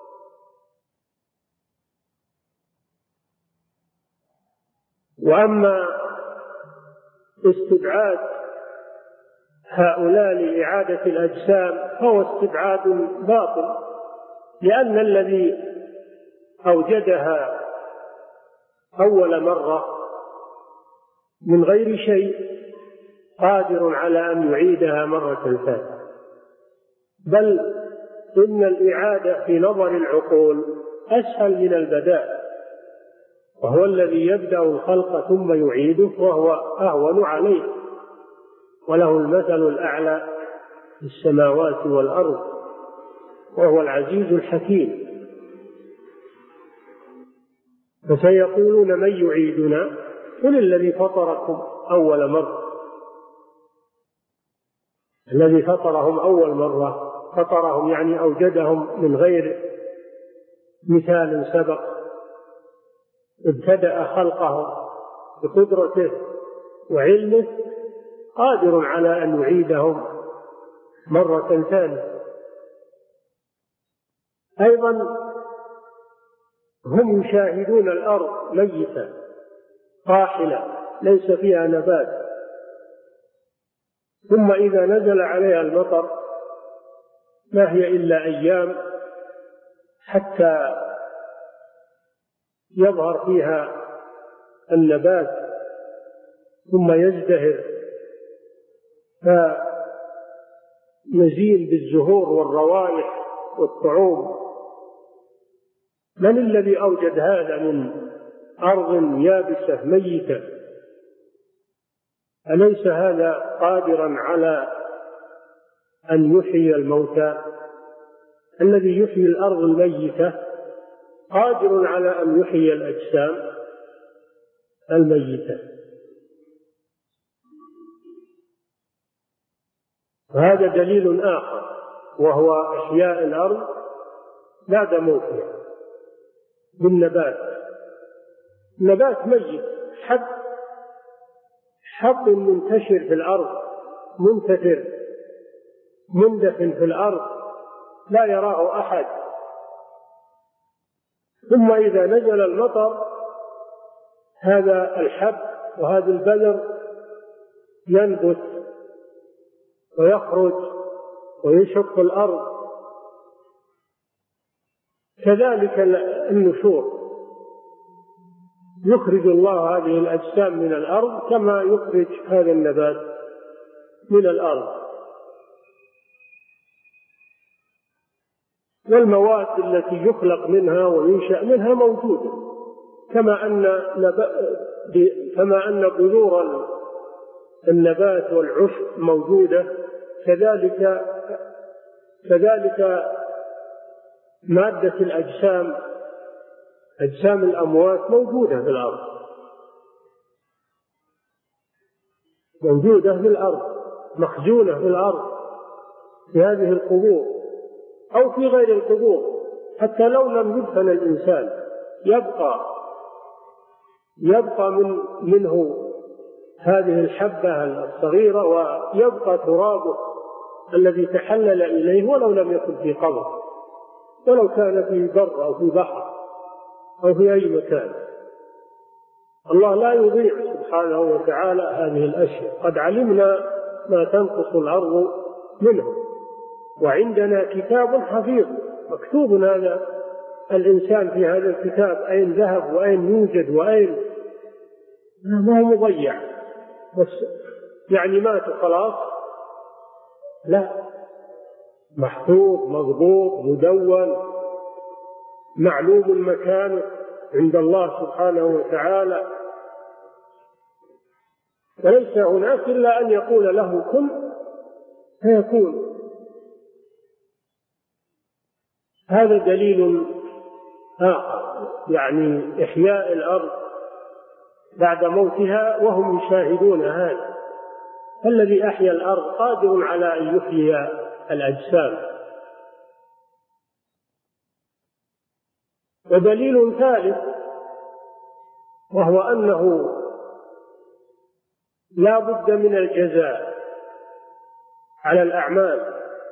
وأما استبعاد هؤلاء لإعادة الأجسام فهو استبعاد باطل، لأن الذي أوجدها أول مرة من غير شيء قادر على أن يعيدها مرة ثانية، بل إن الإعادة في نظر العقول أسهل من البداء، وهو الذي يبدأ الخلق ثم يعيده وهو أهون عليه، وله المثل الأعلى في السماوات والأرض وهو العزيز الحكيم. فسيقولون من يعيدنا؟ قل الذي فطركم أول مرة. الذي فطرهم أول مرة فطرهم يعني أوجدهم من غير مثال سبق، ابتدأ خلقهم بقدرته وعلمه، قادر على أن يعيدهم مرة ثانية. أيضا هم يشاهدون الأرض ميتة قاحلة ليس فيها نبات، ثم إذا نزل عليها المطر ما هي إلا أيام حتى يظهر فيها النبات ثم يزدهر فنزيل بالزهور والروائح والطعوم. من الذي أوجد هذا من أرض يابسة ميتة؟ أليس هذا قادرا على أن يحيي الموتى؟ الذي يحيي الأرض الميتة قادر على أن يحيي الأجسام الميتة. وهذا دليل آخر، وهو إحياء الأرض بعد موتها بالنبات. النبات ميت، حب حب منتشر في الأرض، منتثر مندفن في الأرض لا يراه أحد، ثم إذا نزل المطر هذا الحب وهذا البذر ينبت ويخرج ويشق الأرض. كذلك النشور، يخرج الله هذه الأجسام من الأرض كما يخرج هذا النبات من الأرض. والمواد التي يخلق منها وينشأ منها موجودة، كما أن كما أن بذور النبات والعشب موجودة، كذلك كذلك مادة الأجسام، أجسام الأموات موجودة في الأرض، موجودة في الأرض، مخزونة في الأرض في هذه القبور أو في غير القبور. حتى لو لم يدفن الإنسان يبقى يبقى من منه هذه الحبة الصغيرة، ويبقى ترابه الذي تحلل إليه ولو لم يكن في قبر، ولو كان في بر أو في بحر أو في أي مكان. الله لا يضيع سبحانه وتعالى هذه الأشياء. قد علمنا ما تنقص الأرض منه، وعندنا كتاب حفيظ مكتوب هذا الإنسان في هذا الكتاب أين ذهب وأين يوجد وأين، ما هو مضيع بس يعني مات خلاص، لا، محفوظ مضبوط مدون معلوم المكان عند الله سبحانه وتعالى. وليس هناك إلا أن يقول له كن فيكون. هذا دليل آخر، يعني إحياء الأرض بعد موتها وهم يشاهدون هذا. الذي أحيا الأرض قادر على أن يحيي الأجسام. ودليل ثالث وهو أنه لا بد من الجزاء على الأعمال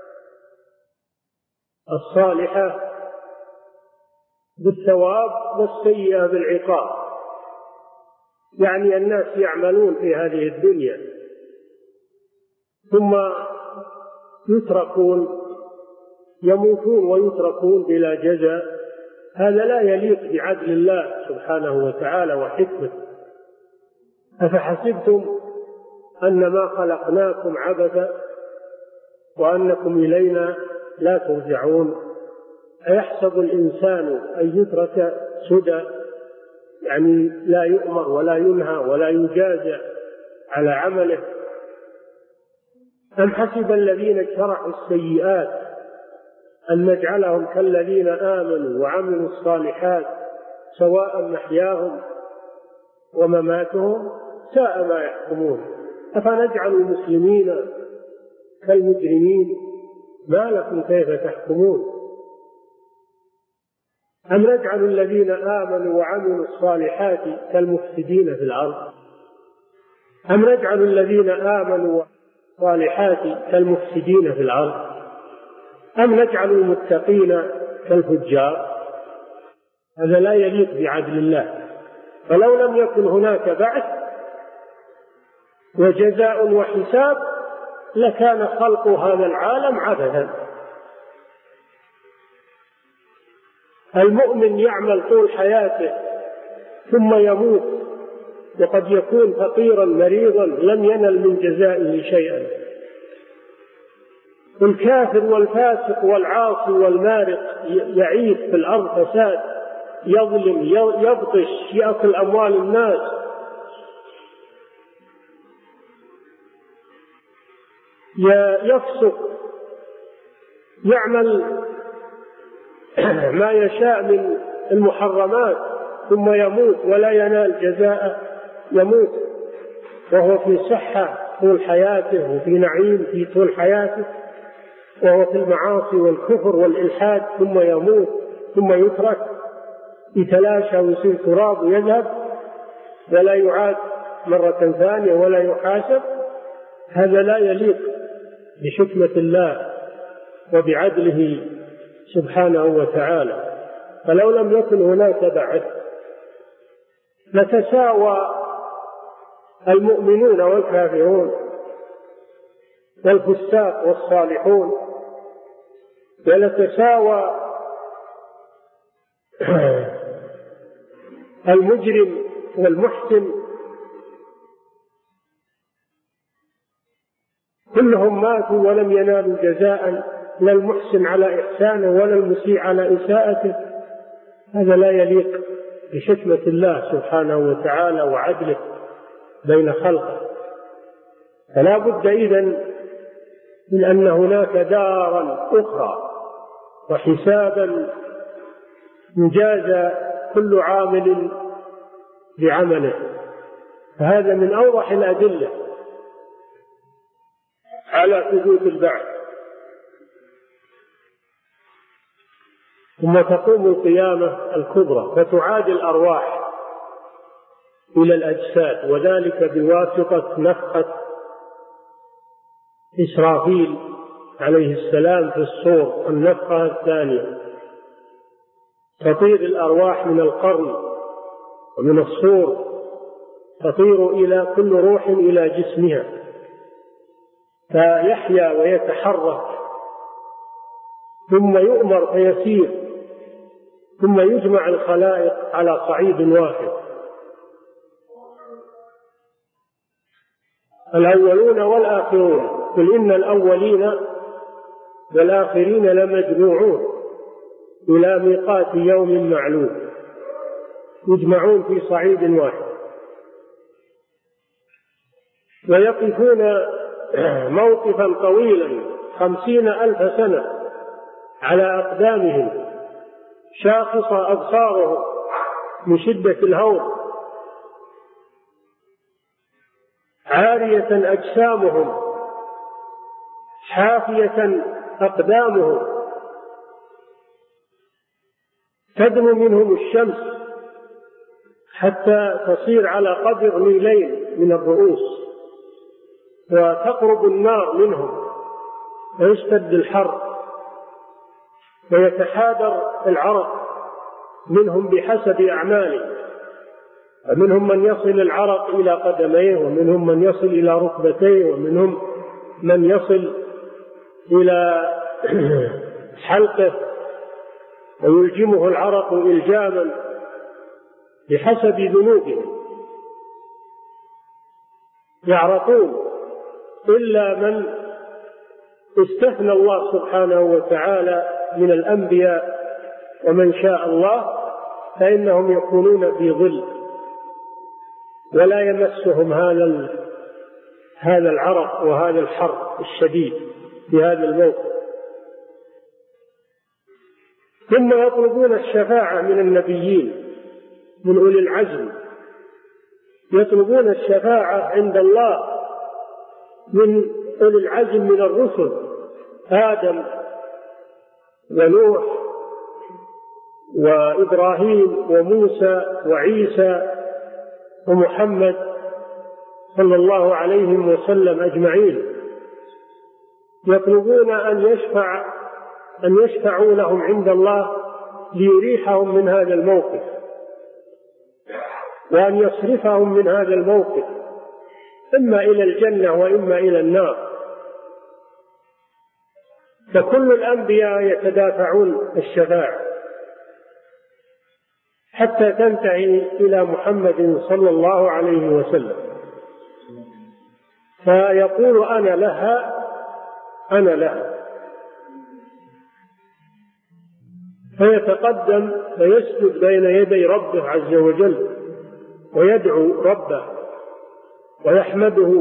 الصالحة بالثواب والسيئة بالعقاب. يعني الناس يعملون في هذه الدنيا ثم يتركون، يموتون ويتركون بلا جزاء. هذا لا يليق بعدل الله سبحانه وتعالى وحكمته. أفحسبتم أنما خلقناكم عبثا وأنكم إلينا لا ترجعون؟ أيحسب الإنسان أن يترك سدى، يعني لا يؤمر ولا ينهى ولا يجازى على عمله؟ أم حسب الذين اجترحوا السيئات أن نجعلهم كالذين آمنوا وعملوا الصالحات سواء محياهم ومماتهم ساء ما يحكمون. أفنجعل المسلمين كالمجرمين؟ ما لكم كيف تحكمون؟ أم نجعل الذين آمنوا وعملوا الصالحات كالمفسدين في الأرض؟ أم نجعل الذين آمنوا والصالحات كالمفسدين في الأرض؟ أم نجعل المتقين كالفجار؟ هذا لا يليق بعدل الله. فلو لم يكن هناك بعث وجزاء وحساب لكان خلق هذا العالم عبثا. المؤمن يعمل طول حياته ثم يموت وقد يكون فقيرا مريضا لم ينل من جزائه شيئا. الكافر والفاسق والعاصي والمارق يعيش في الأرض فساد، يظلم، يبطش، يأكل أموال الناس، يفسق، يعمل ما يشاء من المحرمات ثم يموت ولا ينال جزاء. يموت وهو في صحة طول حياته وفي نعيم في طول حياته، وهو في المعاصي والكفر والإلحاد، ثم يموت ثم يترك يتلاشى ويصير تراب ويذهب ولا يعاد مرة ثانية ولا يحاسب. هذا لا يليق بحكمة الله وبعدله سبحانه وتعالى. فلو لم يكن هناك بعث لتساوى المؤمنون والكافرون والفساق والصالحون، ولتساوى المجرم والمحسن، كلهم ماتوا ولم ينالوا جزاء، لا المحسن على إحسانه ولا المسيء على إساءته. هذا لا يليق بحكمة الله سبحانه وتعالى وعدله بين خلقه. فلا بد إذن من أن هناك دارا أخرى وحسابا يجازى كل عامل بعمله. فهذا من أوضح الأدلة على ثبوت البعث. ثم تقوم القيامة الكبرى فتعاد الأرواح إلى الأجساد، وذلك بواسطة نفخة إسرافيل عليه السلام في الصور، النفخة الثانية. تطير الأرواح من القرن ومن الصور، تطير إلى كل روح إلى جسمها فيحيا ويتحرك، ثم يؤمر فيسير، ثم يجمع الخلائق على صعيد واحد. الأولون والآخرون، قل إن الأولين والآخرين لمجموعون إلى ميقات يوم معلوم، يجمعون في صعيد واحد ويقفون موقفا طويلا خمسين ألف سنة على أقدامهم، شاخصة أبصارهم من شدة الهول، عارية أجسامهم حافية أقدامهم، تدنو منهم الشمس حتى تصير على قدر ميلين من الرؤوس، وتقرب النار منهم ويشتد الحر، ويتحادر العرق منهم بحسب أعماله، ومنهم من يصل العرق إلى قدميه، ومنهم من يصل إلى ركبتيه، ومنهم من يصل إلى حلقه ويلجمه العرق إلجاما بحسب ذنوبهم، يعرقون، إلا من استثنى الله سبحانه وتعالى من الأنبياء ومن شاء الله فإنهم يكونون في ظل ولا يمسهم هذا هذا العرق وهذا الحر الشديد في هذا الموقف. ثم يطلبون الشفاعة من النبيين من أولي العزم، يطلبون الشفاعة عند الله من أولي العزم من الرسل، آدم ونوح وإبراهيم وموسى وعيسى ومحمد صلى الله عليه وسلم أجمعين، يطلبون أن يشفع أن يشفعوا لهم عند الله ليريحهم من هذا الموقف، وأن يصرفهم من هذا الموقف إما إلى الجنة وإما إلى النار. فكل الأنبياء يتدافعون الشفاعة حتى تنتهي إلى محمد صلى الله عليه وسلم، فيقول أنا لها أنا لها، فيتقدم فيسجد بين يدي ربه عز وجل ويدعو ربه ويحمده،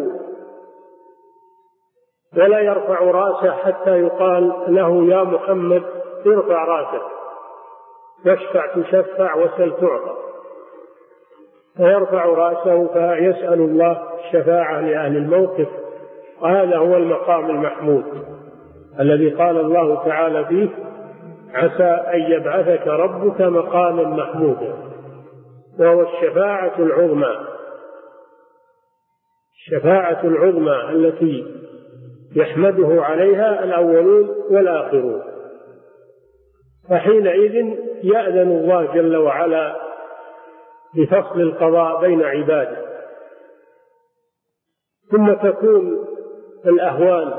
ولا يرفع رأسه حتى يقال له يا محمد ارفع رأسك واشفع تشفع وسل تعطى، فيرفع رأسه فيسأل الله الشفاعة لأهل الموقف، وهذا هو المقام المحمود الذي قال الله تعالى فيه عسى أن يبعثك ربك مقاما محمودا، وهو الشفاعة العظمى، الشفاعة العظمى التي يحمده عليها الأولون والآخرون. فحينئذ يأذن الله جل وعلا بفصل القضاء بين عباده، ثم تكون الأهوال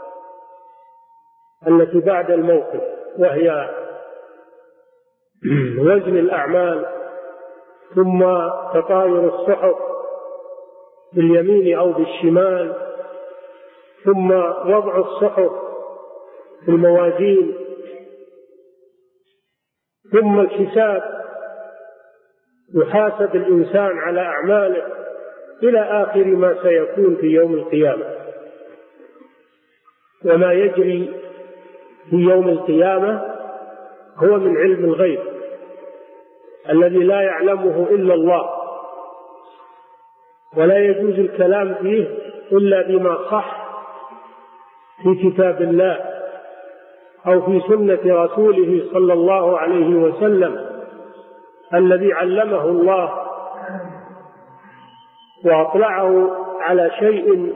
التي بعد الموقف، وهي وزن الأعمال، ثم تطاير الصحف باليمين أو بالشمال، ثم وضع الصحف في الموازين، ثم الحساب، يحاسب الإنسان على أعماله إلى آخر ما سيكون في يوم القيامة. وما يجري في يوم القيامة هو من علم الغيب الذي لا يعلمه إلا الله، ولا يجوز الكلام فيه إلا بما صح في كتاب الله أو في سنة رسوله صلى الله عليه وسلم الذي علمه الله وأطلعه على شيء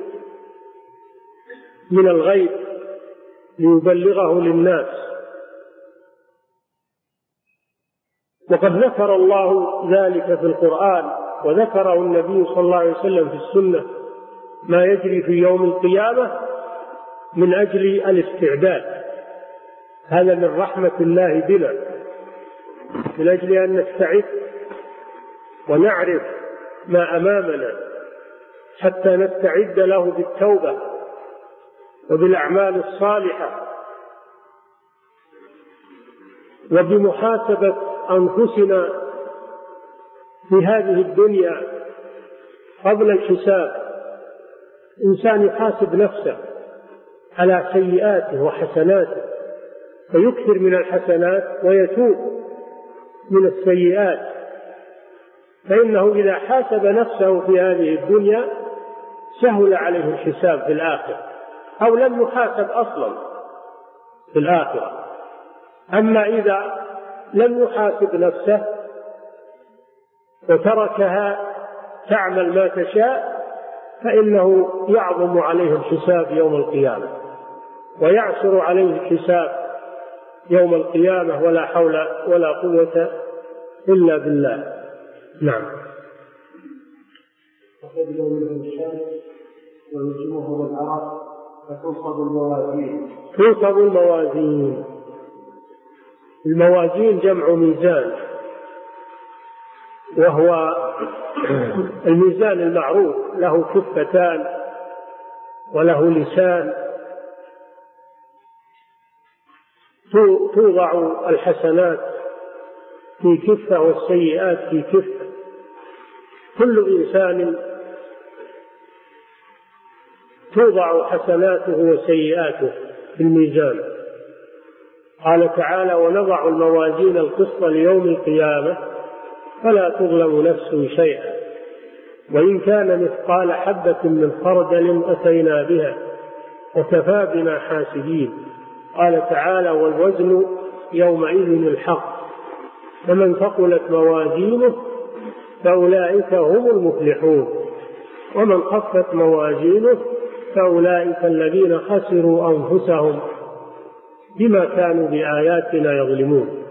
من الغيب ليبلغه للناس. وقد ذكر الله ذلك في القرآن، وذكره النبي صلى الله عليه وسلم في السنة، ما يجري في يوم القيامة من أجل الاستعداد. هذا من رحمة الله بنا، من أجل أن نستعد ونعرف ما أمامنا حتى نستعد له بالتوبة وبالأعمال الصالحة وبمحاسبة أنفسنا في هذه الدنيا قبل الحساب. إنسان يحاسب نفسه على سيئاته وحسناته، فيكثر من الحسنات ويتوب من السيئات، فإنه إذا حاسب نفسه في هذه الدنيا سهل عليه الحساب في الآخرة، أو لم يحاسب أصلا في الآخرة. أما إذا لم يحاسب نفسه وتركها تعمل ما تشاء فإنه يعظم عليه الحساب يوم القيامة، ويعسر عليه الحساب يوم القيامة، ولا حول ولا قوة إلا بالله. نعم. وتبدو منه الشمس ويجمه بالعرق فتنصب الموازين. تنصب الموازين. الموازين جمع ميزان، وهو الميزان المعروف، له كفتان وله لسان، توضع الحسنات في كفة والسيئات في كفة. كل إنسان توضع حسناته وسيئاته في الميزان. قال تعالى: ونضع الموازين القسط ليوم القيامة فلا تظلم نفس شيئا وإن كان مثقال حبة من خردل أتينا بها وكفى بنا حاسبين. قال تعالى: والوزن يومئذ الحق فمن ثقلت موازينه فأولئك هم المفلحون ومن خفت موازينه فأولئك الذين خسروا أنفسهم بما كانوا بآياتنا يظلمون.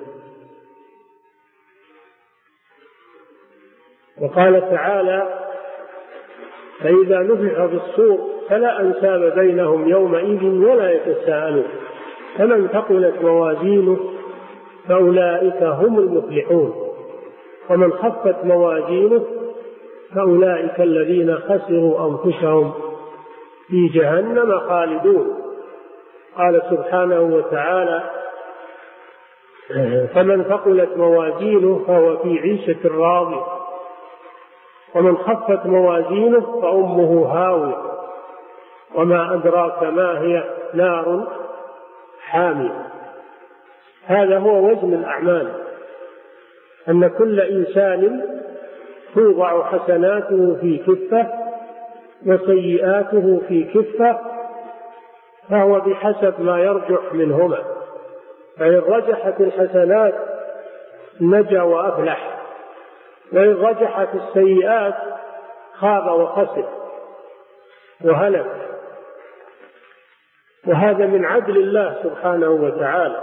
وقال تعالى: فإذا نفخ في الصور فلا أنساب بينهم يومئذ ولا يتساءلون فمن ثقلت موازينه فأولئك هم المفلحون ومن خفت موازينه فأولئك الذين خسروا أنفسهم في جهنم خالدون. قال سبحانه وتعالى: فمن ثقلت موازينه فهو في عيشة راضية ومن خفت موازينه فأمه هاوية وما أدراك ما هي نار حامية. هذا هو وزن الأعمال، أن كل إنسان توضع حسناته في كفة وسيئاته في كفة، فهو بحسب ما يرجح منهما، فإن رجحت الحسنات نجا وأفلح، وإن رجحت السيئات خاب وخسر وهلك. وهذا من عدل الله سبحانه وتعالى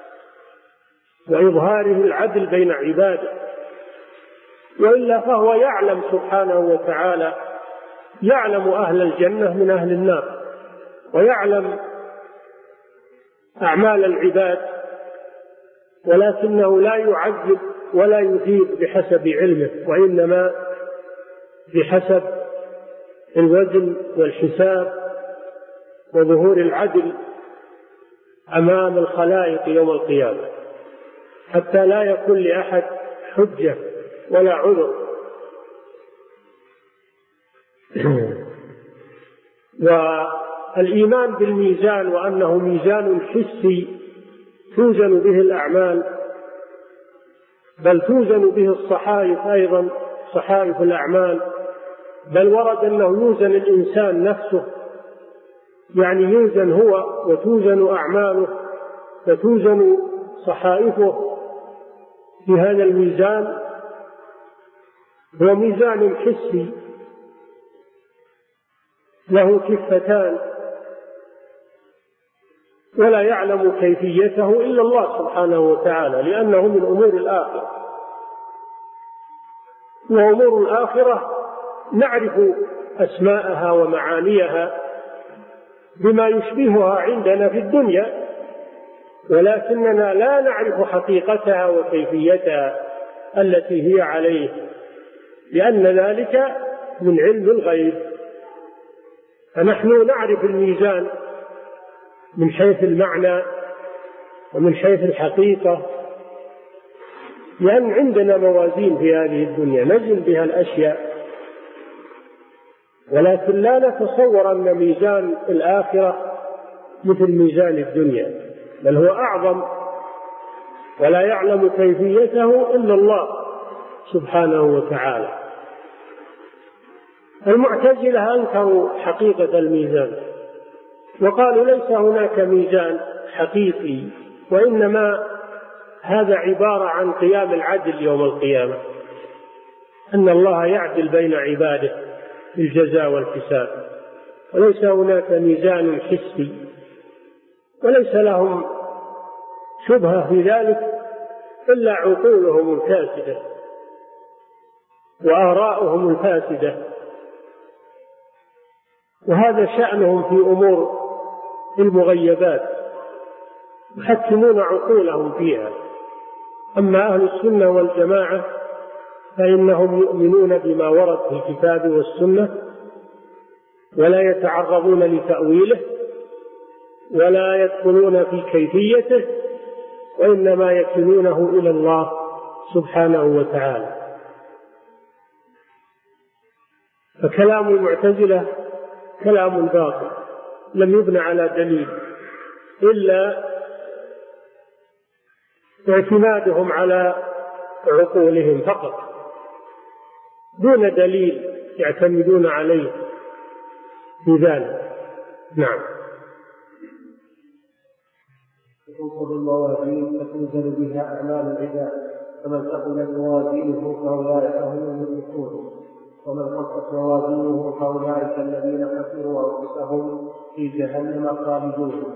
وإظهاره العدل بين عباده، وإلا فهو يعلم سبحانه وتعالى، يعلم أهل الجنة من أهل النار، ويعلم أعمال العباد، ولكنه لا يعذب ولا يثيب بحسب علمه، وإنما بحسب الوزن والحساب وظهور العدل أمام الخلائق يوم القيامة، حتى لا يكون لأحد حجة ولا عذر. والإيمان بالميزان وأنه ميزان حسي توزن به الأعمال، بل توزن به الصحائف أيضا، صحائف الأعمال، بل ورد أنه يوزن الإنسان نفسه، يعني يوزن هو وتوزن أعماله وتوزن صحائفه في هذا الميزان. هو ميزان حسي له كفتان ولا يعلم كيفيته إلا الله سبحانه وتعالى، لأنه من أمور الآخرة، وأمور الآخرة نعرف أسماءها ومعانيها بما يشبهها عندنا في الدنيا، ولكننا لا نعرف حقيقتها وكيفيتها التي هي عليه، لأن ذلك من علم الغيب. فنحن نعرف الميزان من حيث المعنى ومن حيث الحقيقة، لأن عندنا موازين في هذه الدنيا نزن بها الأشياء، ولكن لا نتصور أن ميزان الآخرة مثل ميزان الدنيا، بل هو أعظم، ولا يعلم كيفيته إلا الله سبحانه وتعالى. المعتزلة أنكروا حقيقة الميزان وقالوا ليس هناك ميزان حقيقي، وإنما هذا عبارة عن قيام العدل يوم القيامة، أن الله يعدل بين عباده في الجزاء والحساب، وليس هناك ميزان حسي، وليس لهم شبهة في ذلك إلا عقولهم الفاسدة وآراؤهم الفاسدة، وهذا شأنهم في أمور المغيبات يحكمون عقولهم فيها. أما أهل السنة والجماعة فإنهم يؤمنون بما ورد في الكتاب والسنة، ولا يتعرضون لتأويله ولا يدخلون في كيفيته، وإنما يكلونه إلى الله سبحانه وتعالى. فكلام المعتزلة كلام باطل لم يبنى على دليل إلا اعتمادهم على عقولهم فقط دون دليل يعتمدون عليه في ذلك. نعم. تنصب الموازين فتنزل بها أعمال العباد، فمن ثقلت موازينه فأولئك هم المفلحون، ومن خفت موازينه فأولئك الذين خسروا أنفسهم في جهنم خالدون.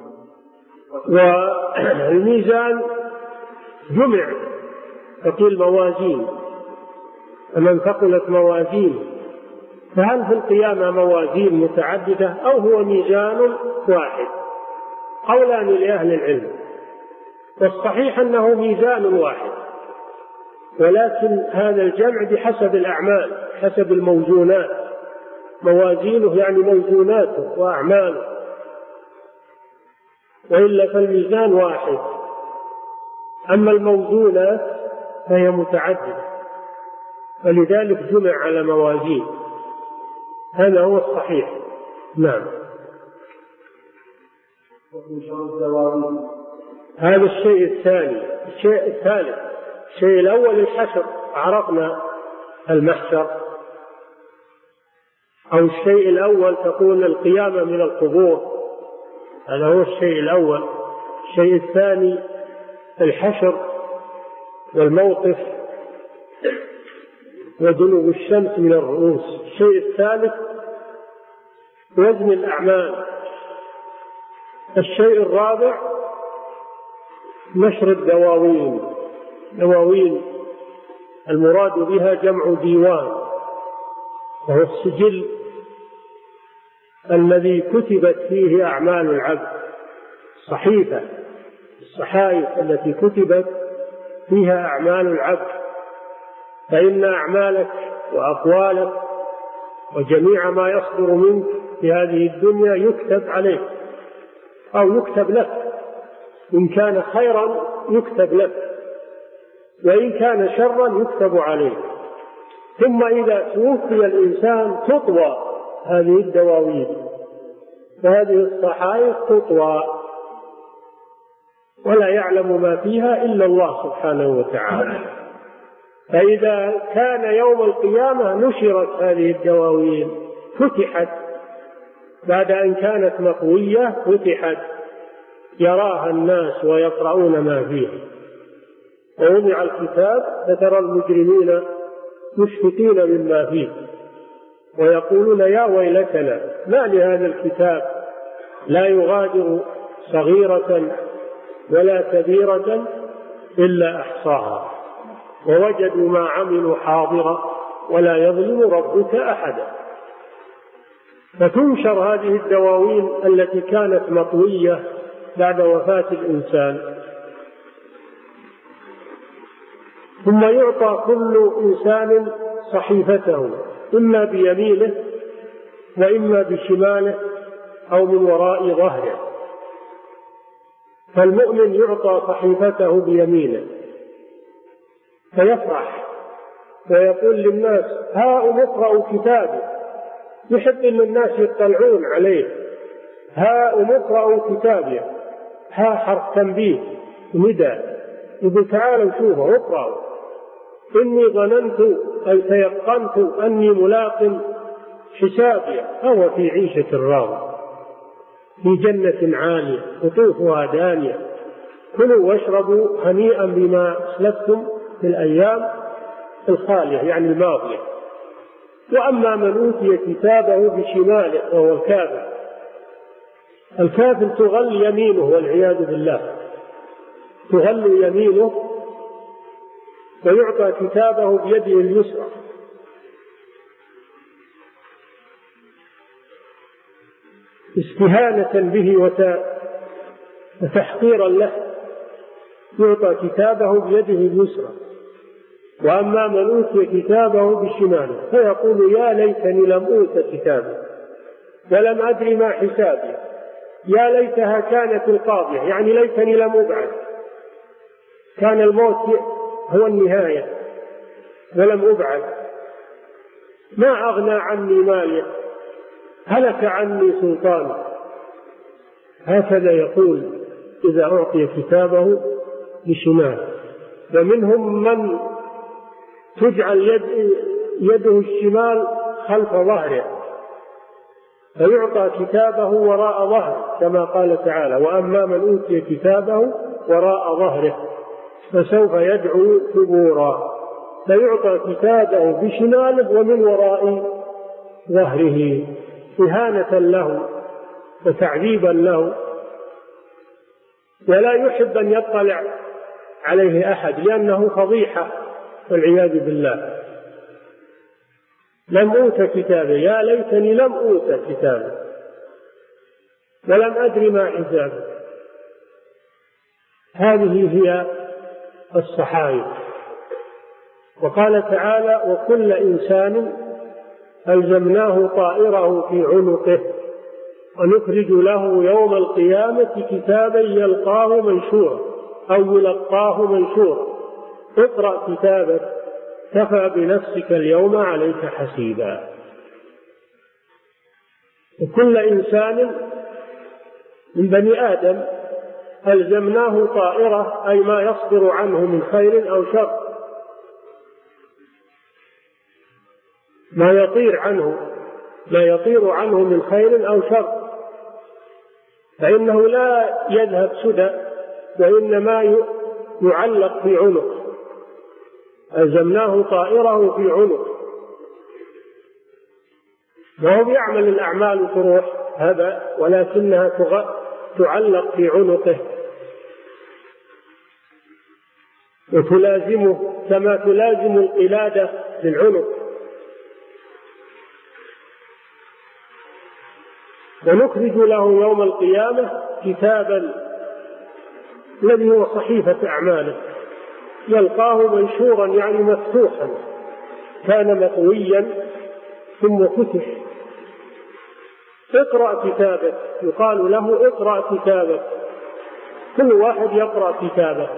والميزان جمع فقيل موازين، فمن ثقلت موازينه، فهل في القيامة موازين متعددة أو هو ميزان واحد؟ قولان لأهل العلم، والصحيح أنه ميزان واحد، ولكن هذا الجمع بحسب الأعمال، حسب الموزونات، موازينه يعني موزوناته وأعماله، وإلا فالميزان واحد. أما الموزونات فهي متعددة، فلذلك جمع على موازين، هذا هو الصحيح. نعم. هذا الشيء الثاني. الشيء الثالث، الشيء الأول الحشر، عرفنا المحشر، أو الشيء الأول تقول القيامة من القبور، هذا هو الشيء الأول. الشيء الثاني الحشر والموقف ودنو الشمس من الرؤوس. الشيء الثالث وزن الأعمال. الشيء الرابع نشر الدواوين. دواوين المراد بها جمع ديوان، وهو السجل الذي كتبت فيه أعمال العبد، صحيفة الصحائف التي كتبت فيها أعمال العبد، فإن أعمالك وأقوالك وجميع ما يصدر منك في هذه الدنيا يكتب عليك أو يكتب لك، إن كان خيرا يكتب لك، وإن كان شرا يكتب عليك. ثم إذا توفي الإنسان تطوى هذه الدواوين، فهذه الصحائف تطوى ولا يعلم ما فيها إلا الله سبحانه وتعالى. فإذا كان يوم القيامة نشرت هذه الدواوين، فتحت بعد أن كانت مطوية، فتحت يراها الناس ويقرؤون ما فيها. ووضع الكتاب فترى المجرمين مشفقين مما فيه ويقولون يا ويلتنا ما لهذا الكتاب لا يغادر صغيرة ولا كبيرة إلا أحصاها ووجدوا ما عملوا حاضرا ولا يظلم ربك أحدا. فتنشر هذه الدواوين التي كانت مطوية بعد وفاة الإنسان، ثم يعطى كل إنسان صحيفته إما بيمينه وإما بشماله أو من وراء ظهره. فالمؤمن يعطى صحيفته بيمينه فيفرح ويقول للناس ها اقرأوا كتابي، يحب أن الناس يطلعون عليه، ها اقرأوا كتابي، ها حرف تنبيه ندى، يقول تعالوا شوفوا اقرأوا، إني ظننت أي تيقنت أني ملاق حسابية فهو في عيشة راضية في جنة عالية قطوفها دانية كلوا واشربوا هنيئا بما أسلفتم في الأيام الخالية يعني الماضية. وأما من أوتي كتابه بشماله وهو الكافر، الكافر تغل يمينه والعياذ بالله، تغل يمينه ويعطى كتابه بيده اليسرى استهانة به وتحقيرا له، يعطى كتابه بيده اليسرى. وأما من أوتي كتابه بشماله فيقول يا ليتني لم أوت كتابي ولم أدري ما حسابي، يا ليتها كانت القاضية يعني ليتني لم أبعث، كان الموت هو النهاية ولم أبعث، ما أغنى عني مالي، هلك عني سلطاني. هكذا يقول إذا أعطي كتابه بشماله. ومنهم من تجعل يد يده الشمال خلف ظهره فيعطى كتابه وراء ظهره كما قال تعالى وأما من أوتي كتابه وراء ظهره فسوف يدعو ثبورا، فيعطى كتابه بشماله ومن وراء ظهره إهانة له وتعذيبا له، ولا يحب أن يطلع عليه أحد لأنه فضيحة والعياذ بالله. لم أوت كتابي يا ليتني لم أوت كتابي ولم أدري ما حسابي. هذه هي الصحائف. وقال تعالى وكل إنسان ألزمناه طائره في عنقه ونخرج له يوم القيامة كتابا يلقاه منشورا أو يلقاه منشورا اقرأ كتابك كفى بنفسك اليوم عليك حسيبا. وكل إنسان من بني آدم ألزمناه طائره أي ما يصدر عنه من خير أو شر، ما يطير عنه ما يطير عنه من خير أو شر، فإنه لا يذهب سدى وإنما يعلق في عنق. ألزمناه طائره في عنق، وهو يعمل الأعمال تروح هذا ولكنها تعلق في عنقه وتلازمه كما تلازم القلادة للعنق. ونخرج له يوم القيامة كتابا الذي هو صحيفة أعماله يلقاه منشورا يعني مفتوحا، كان مطويا ثم فتح. اقرأ كتابك، يقال له اقرأ كتابك، كل واحد يقرأ كتابه،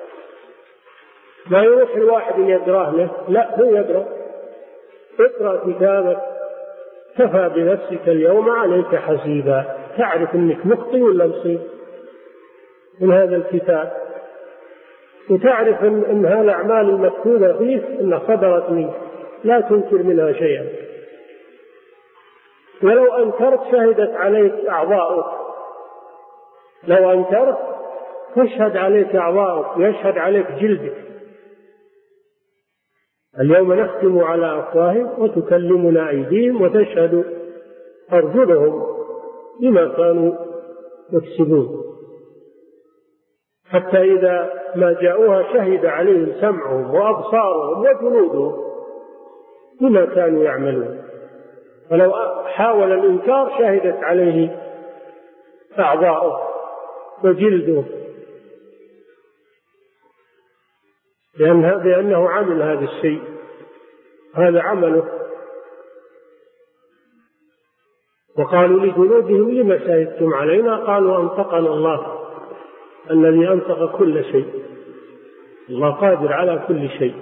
ما يروح الواحد يقرأه له، لا هو يقرأ. اقرأ كتابك كفى بنفسك اليوم عليك حسيبا، تعرف انك مخطئ ولا مصيب من هذا الكتاب، وتعرف ان, إن هذه الأعمال المكتوبة فيه انها صدرت منك، لا تنكر منها شيئا. ولو أنكرت شهدت عليك أعضاؤك، لو أنكرت تشهد عليك أعضاؤك ويشهد عليك جلدك. اليوم نختم على أفواههم وتكلمنا أيديهم وتشهد أرجلهم بما كانوا يكسبون، حتى إذا ما جاءوها شهد عليهم سمعهم وأبصارهم وجلودهم بما كانوا يعملون. ولو حاول الإنكار شهدت عليه أعضاؤه وجلده لأنه عمل هذا الشيء، هذا عمله. وقالوا لجلودهم لما شهدتم علينا؟ قالوا أنطقنا الله الذي أنطق كل شيء، الله قادر على كل شيء.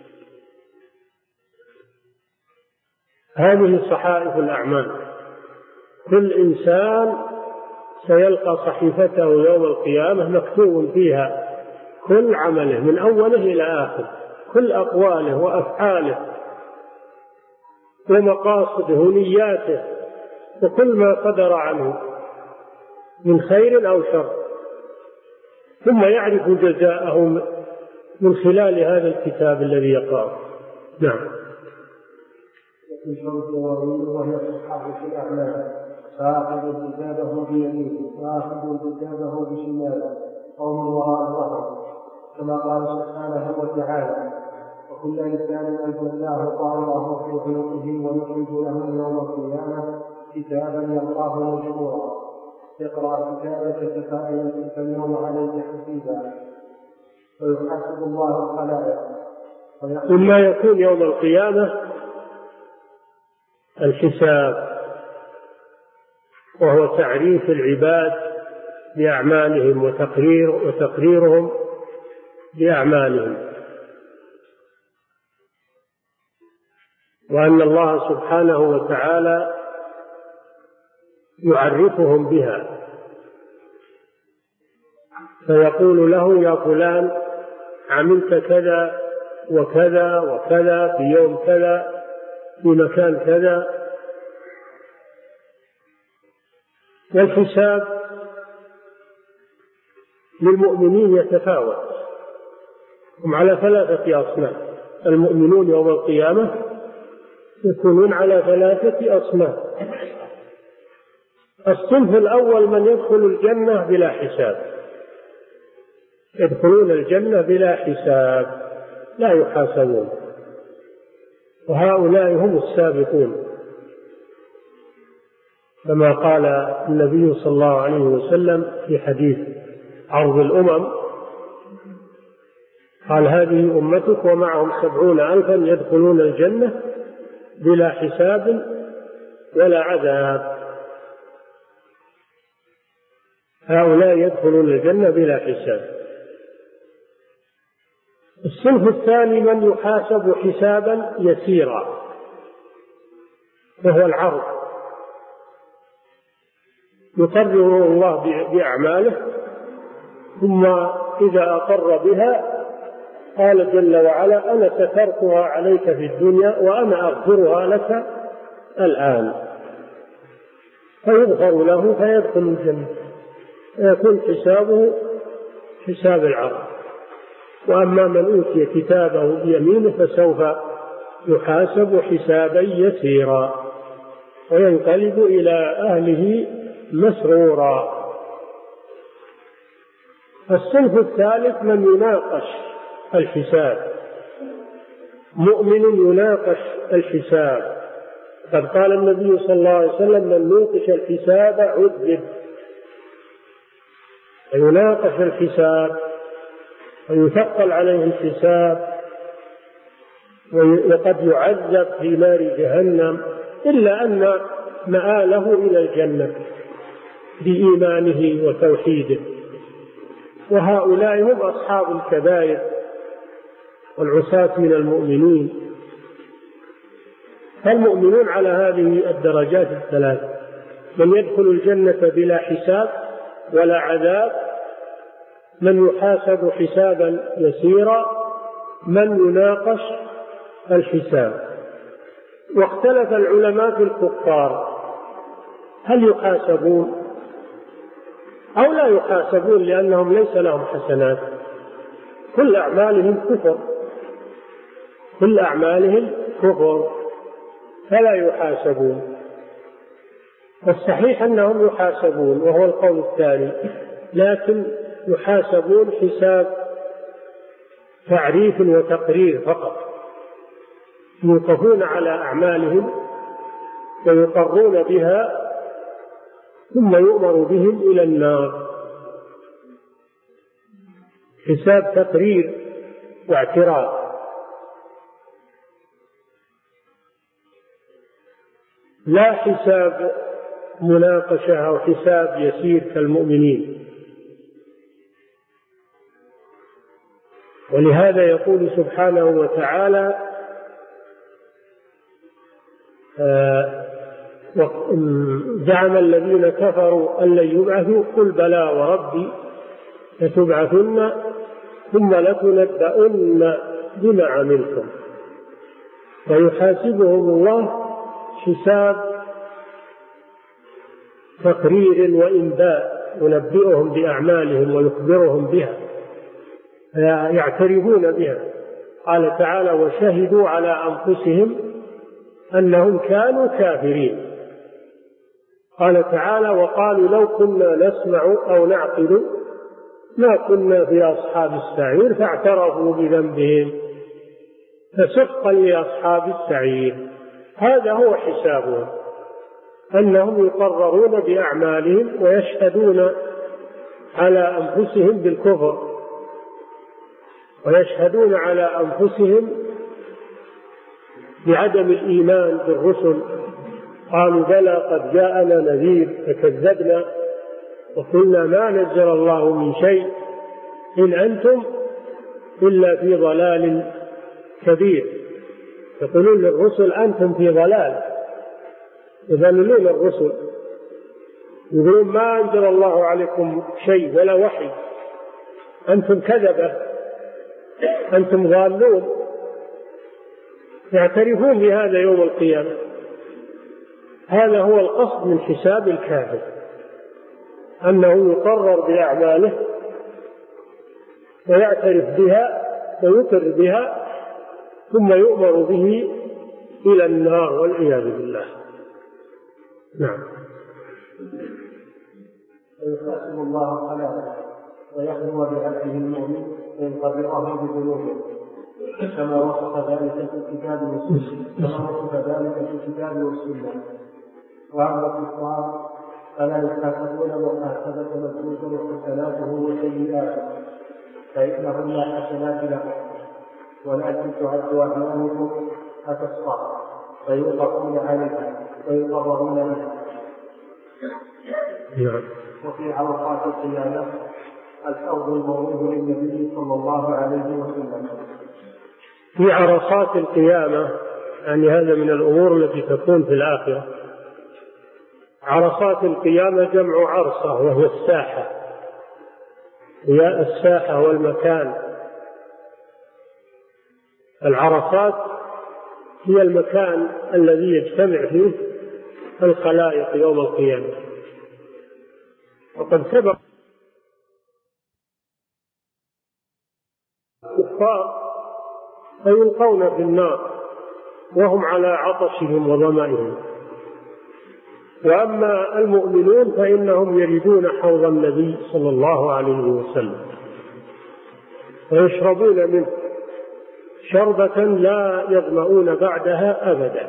هذه صحائف الأعمال، كل إنسان سيلقى صحيفته يوم القيامة مكتوب فيها كل عمله من أوله إلى آخر، كل أقواله وأفعاله ومقاصده ونياته وكل ما صدر عنه من خير أو شر، ثم يعرف جزاءه من خلال هذا الكتاب الذي يقرأه. نعم. وفي شرط الدواوين وهي الصحاح في الأعمال، فآخذ كتابه بيمينه وآخذ كتابه بشماله قوم وراء ظهره، كما قال سبحانه وتعالى: وكل إنسان ألزمناه طائره في عنقه ونخرج له يوم القيامة كتابا يلقاه منشورا اقرأ كتابك كفى بنفسك اليوم عليك حسيبا. فيحاسب الله الخلائق. مما يكون يوم القيامة الحساب، وهو تعريف العباد بأعمالهم وتقرير وتقريرهم بأعمالهم، وأن الله سبحانه وتعالى يعرفهم بها، فيقول له: يا فلان عملت كذا وكذا وكذا في يوم كذا في مكان كذا. والحساب للمؤمنين يتفاوت، هم على ثلاثة أصناف. المؤمنون يوم القيامة يكونون على ثلاثة أصناف. الصنف الأول من يدخل الجنة بلا حساب، يدخلون الجنة بلا حساب لا يحاسبون، وهؤلاء هم السابقون، كما قال النبي صلى الله عليه وسلم في حديث عرض الأمم، قال: هذه أمتك ومعهم سبعون ألفا يدخلون الجنة بلا حساب ولا عذاب. هؤلاء يدخلون الجنة بلا حساب. الصنف الثاني من يحاسب حسابا يسيرا، وهو العرض، يقرره الله بأعماله، ثم إذا أقر بها قال جل وعلا: أنا سترتها عليك في الدنيا وأنا أغفرها لك الآن. فيغفر له فيدخل الجنة، ويكون حسابه حساب العرض. وأما من أوتي كتابه بيمينه فسوف يحاسب حسابا يسيرا وينقلب إلى أهله مسرورا. الصنف الثالث من يناقش الحساب، مؤمن يناقش الحساب. قد قال النبي صلى الله عليه وسلم: من نوقش الحساب عذب. يناقش الحساب ويثقل عليه الحساب، وقد يعذب في نار جهنم، إلا أن مآله إلى الجنة بإيمانه وتوحيده. وهؤلاء هم أصحاب الكبائر والعصاة من المؤمنين. فالمؤمنون على هذه الدرجات الثلاث: من يدخل الجنة بلا حساب ولا عذاب، من يحاسب حسابا يسيرا، من يناقش الحساب. واختلف العلماء في الكفار هل يحاسبون أو لا يحاسبون، لأنهم ليس لهم حسنات، كل أعمالهم كفر، كل أعمالهم كفر فلا يحاسبون. والصحيح أنهم يحاسبون، وهو القول الثاني، لكن يحاسبون حساب تعريف وتقرير فقط، يوقفون على أعمالهم ويقرون بها، ثم يؤمر بهم إلى النار. حساب تقرير واعتراف، لا حساب مناقشة أو حساب يسير كالمؤمنين. ولهذا يقول سبحانه وتعالى: زعم الذين كفروا أن لن يبعثوا قل بلى وربي لتبعثن ثم لتنبؤن بما عملتم ويحاسبهم الله حساب تقرير وإنباء ينبئهم بأعمالهم ويخبرهم بها يعترفون بها. قال تعالى: وشهدوا على أنفسهم أنهم كانوا كافرين. قال تعالى: وقالوا لو كنا نسمع أو نعقل ما كنا في أصحاب السعير فاعترفوا بذنبهم فسحقا لأصحاب السعير. هذا هو حسابهم، أنهم يقررون بأعمالهم ويشهدون على أنفسهم بالكفر ويشهدون على أنفسهم بعدم الإيمان بالرسل. قالوا: بلى قد جاءنا نذير فكذبنا وقلنا ما نزل الله من شيء إن أنتم إلا في ضلال كبير. يقولون للرسل: أنتم في ضلال، يذللون الرسل، يقولون ما أنزل الله عليكم شيء ولا وحي، أنتم كذبة، أنتم ضالون. يعترفون بهذا يوم القيامة. هذا هو القصد من حساب الكافر، أنه يقرر بأعماله ويعترف بها ويقر بها ثم يؤمر به إلى النار والعياذ بالله. نعم. ويحاسب الله على ويخلو بعبده المؤمن ويقرره بذنوبه كما وصف ذلك في الكتاب والسنة كما وصف ذلك في الكتاب والسنة. وأما الكفار فلا يحاسبون محاسبة مكتوبة حسناته وسيئاته فإنهم لا حسنات لهم ولكن تعد أعمالهم فتصفى فيوقفون عليها ويقررون بها. وفي عرصات القيامة الحوض الموعود للنبي صلى الله عليه وسلم. في عرصات القيامة يعني هذا من الأمور التي تكون في الآخرة. عرصات القيامة جمع عرصة وهي الساحة، هي الساحة والمكان. العرصات هي المكان الذي يجتمع فيه الخلائق يوم القيامة. وقد سبق الكفار فيلقون في النار وهم على عطشهم وظمئهم، وأما المؤمنون فإنهم يردون حوض النبي صلى الله عليه وسلم ويشربون منه شربة لا يظمؤون بعدها أبدا.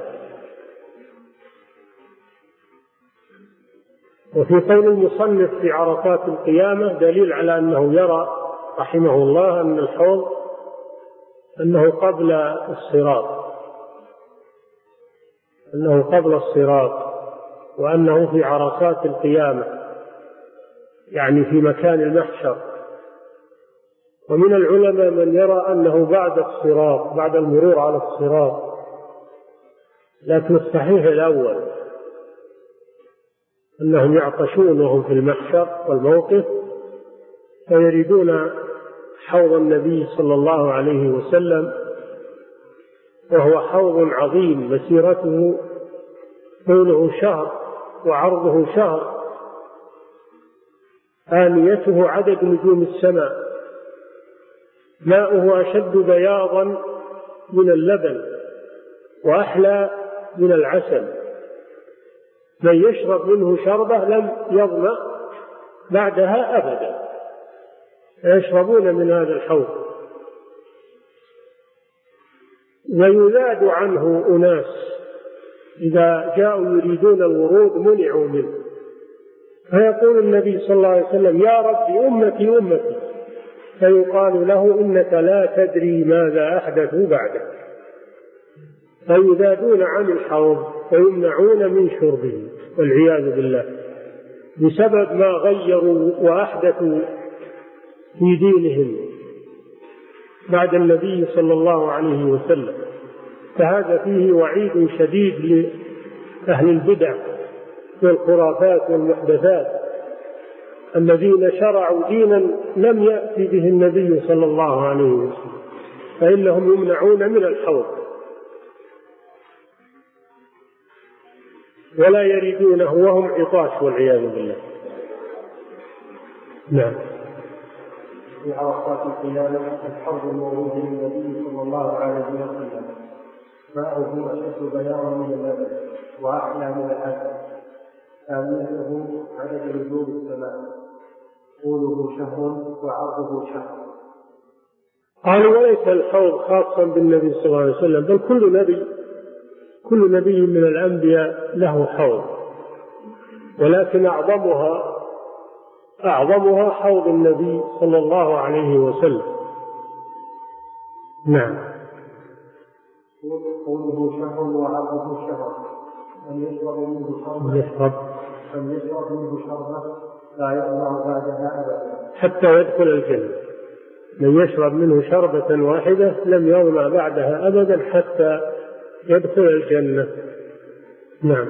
وفي قول المصنف في عرفات القيامة دليل على أنه يرى رحمه الله أن الحوض أنه قبل الصراط أنه قبل الصراط وأنه في عرصات القيامة يعني في مكان المحشر. ومن العلماء من يرى أنه بعد الصراط بعد المرور على الصراط، لكن الصحيح الأول أنهم يعطشون وهم في المحشر والموقف فيريدون حوض النبي صلى الله عليه وسلم، وهو حوض عظيم مسيرته طوله شهر وعرضه شهر، آنيته عدد نجوم السماء، ماؤه أشد بياضا من اللبن وأحلى من العسل، من يشرب منه شربة لم يظمأ بعدها أبدا. يشربون من هذا الحوض ويذاد عنه أناس إذا جاءوا يريدون الورود منعوا منه، فيقول النبي صلى الله عليه وسلم: يا ربي أمتي أمتي، فيقال له: إنك لا تدري ماذا أحدثوا بعدك، فيذادون عن الحوض ويمنعون من شربه والعياذ بالله بسبب ما غيروا وأحدثوا في دينهم بعد النبي صلى الله عليه وسلم. فهذا فيه وعيد شديد لأهل البدع والخرافات والمحدثات الذين شرعوا دينا لم يأتي به النبي صلى الله عليه وسلم، فإنهم يمنعون من الحوض. ولا يريدونه وهم عطاش والعياذ بالله. نعم. في عرصات القيامة الحوض المورود للنبي صلى الله عليه وسلم ماؤه أشد بياضا من اللبن وأحلى من العسل، ثانيته عدد نجوم السماء، طوله شهر وعرضه شهر. قالوا وليس الحوض خاصا بالنبي صلى الله عليه وسلم، بل كل نبي كل نبي من الأنبياء له حوض، ولكن أعظمها أعظمها حوض النبي صلى الله عليه وسلم. نعم. طوله شهر وعرضه شهر، من يشرب منه شربة يشرب من يشرب منه شربة لا يظمأ بعدها أبدا حتى يدخل الجنة. من يشرب منه شربة واحدة لم يظمأ بعدها أبدا حتى يدخل الجنة. نعم.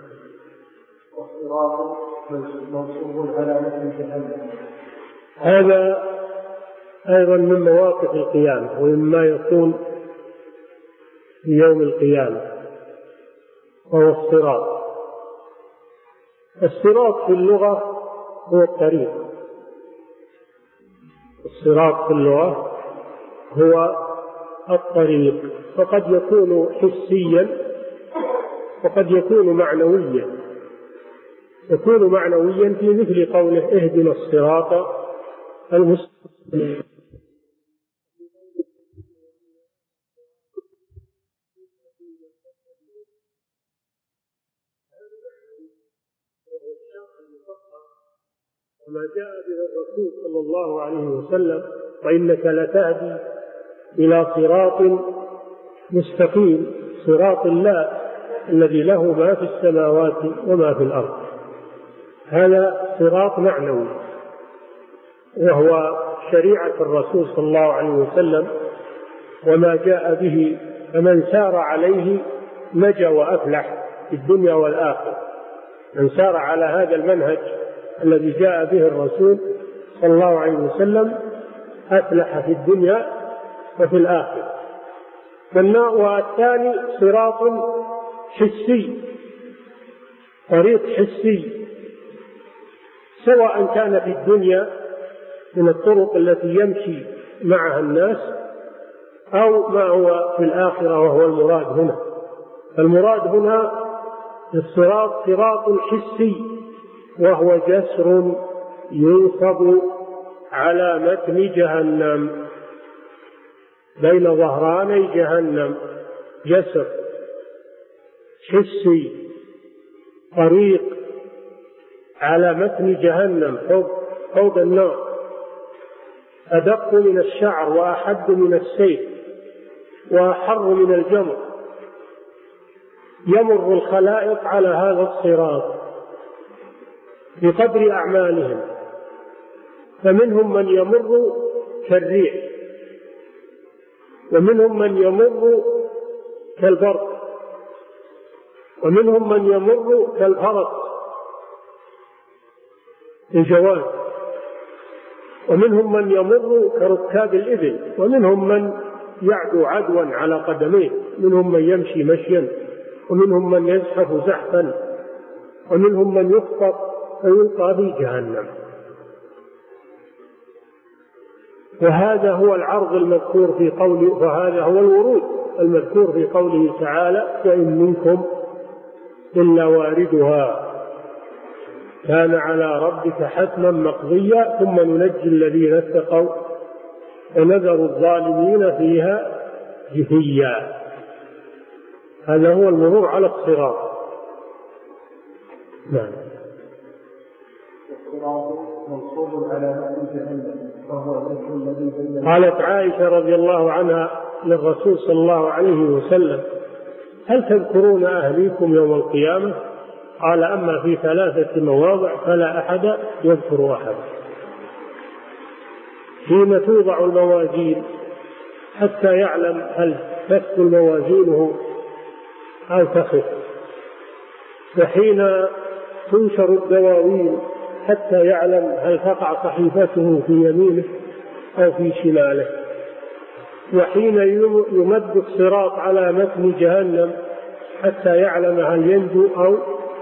والصراط منصوب على متن جهنم. هذا أيضا من مواقف القيامة ومما يكون في يوم القيامة، وهو الصراط. الصراط في اللغة هو الطريق. الصراط في اللغة هو الطريق، فقد يكون حسيا وقد يكون معنويا. يكون معنويا في مثل قوله اهدنا الصراط المستقيم. وما جاء به الرسول صلى الله عليه وسلم وإنك لتهدي إلى صراط مستقيم، صراط الله الذي له ما في السماوات وما في الأرض. هذا صراط معنوي وهو شريعة الرسول صلى الله عليه وسلم وما جاء به، فمن سار عليه نجا وأفلح في الدنيا والآخرة. من سار على هذا المنهج الذي جاء به الرسول صلى الله عليه وسلم أفلح في الدنيا وفي الآخرة. والثاني صراط حسي، طريق حسي، سواء كان في الدنيا من الطرق التي يمشي معها الناس أو ما هو في الآخرة وهو المراد هنا. المراد هنا الصراط صراط حسي، وهو جسر ينصب على متن جهنم بين ظهراني جهنم، جسر حسي، طريق على متن جهنم فوق فوق النار، أدق من الشعر وأحد من السيف وأحر من الجمر. يمر الخلائق على هذا الصراط بقدر أعمالهم، فمنهم من يمر كالريح، ومنهم من يمر كالبرق، ومنهم من يمر كالفرس الجواد، ومنهم من يمر كركاب الإبل، ومنهم من يعدو عدوا على قدميه، منهم من يمشي مشيا، ومنهم من يزحف زحفا، ومنهم من يخطف فيلقى في جهنم. وهذا هو العرض المذكور في قوله، وهذا هو الورود المذكور في قوله تعالى وإن منكم إلا واردها كان على ربك حتما مقضيا ثم ننجي الذين اتقوا ونذر الظالمين فيها جثيا. هذا هو المرور على الصراط. نعم. منصوب على متن جهنم وهو الذكر الذي بين. قالت عائشة رضي الله عنها للرسول صلى الله عليه وسلم هل تذكرون أهليكم يوم القيامة؟ قال أما في ثلاثة مواضع فلا أحد يذكر أحد. حين توضع الموازين حتى يعلم هل تثقل موازينه أو تخف، وحين تنشر الدواوين حتى يعلم هل تقع صحيفته في يمينه أو في شماله، وحين يمد الصراط على متن جهنم حتى يعلم هل ينجو أو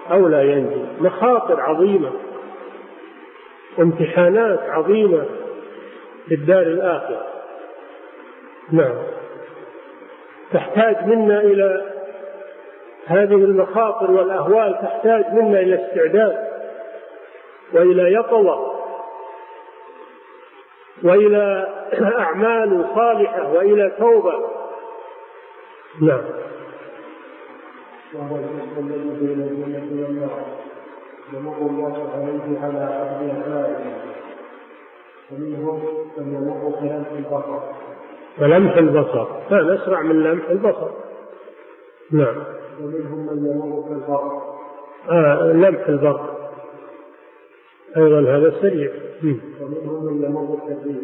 أو لا ينجو. مخاطر عظيمة وامتحانات عظيمة في الدار الآخرة. نعم، تحتاج منا إلى هذه المخاطر والأهوال، تحتاج منا إلى استعداد وإلى يقظة وإلى أعمال صالحة وإلى توبة. نعم. وهو الحكم الذي بين الجنة والنار يمر الله عليه على أرض أحلامهم، ومنهم من يمر كلمح البصر. ولمح البصر كان أسرع من لمح البصر. نعم. ومنهم من يمر كالبرق. آه لمح البصر أيضا هذا سريع. ومنهم من يمر كالريح.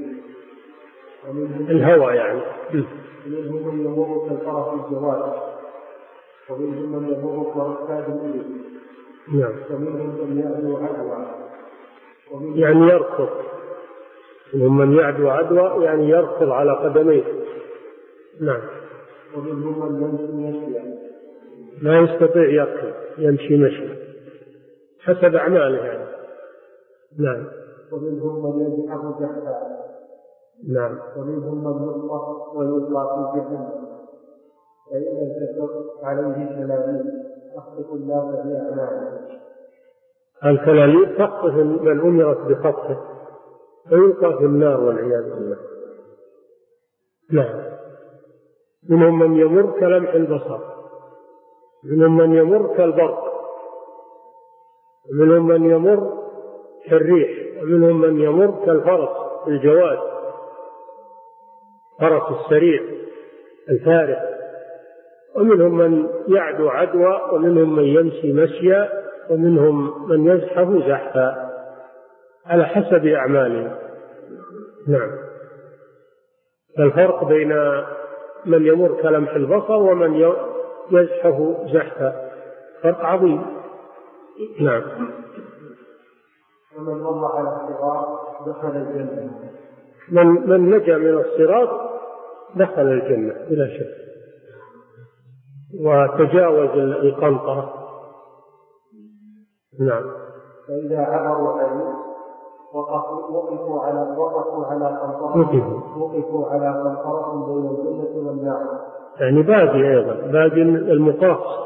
الهوى يعني. ومنهم من يمر كالفرس الجواد. ومنهم من يمر كركاب الإبل. نعم. ومنهم من يعدو عدوى يعني يركض. ومنهم من يعدو عدوى يعني يركض على قدميه. نعم. ومنهم من يمشي مشيا لا يستطيع يركض، يمشي مشي حسب أعماله يعني. نعم. ومنهم من يزحف زحفا. نعم. ومنهم من يطلق ويطلق في جهنم، فإن التفت عليه كلاليب تخطف الناس في أعمالهم. الكلاليب تخطف من أمرت بخطفه فيلقى في النار والعياذ بالله. نعم. منهم من يمر كلمح البصر، منهم من يمر كالبرق، ومنهم من يمر كالريح، ومنهم من يمر كالفرس الجواد، فرس السريع الفارس، ومنهم من يعدو عدوى، ومنهم من يمشي مشيا، ومنهم من يزحف زحفا على حسب أعمالهم. نعم. الفرق بين من يمر كلمح البصر ومن يزحف زحفا فرق عظيم. نعم. ومن مر على الصراط دخل الجنة. من من نجا من الصراط دخل الجنة بلا شك، وتجاوز القنطرة. نعم. فإذا عبروا عليه وقفوا على وقفوا على قنطرة وقفوا على قنطرة بين الجنة والنار. يعني باقي أيضا باقي المقاص.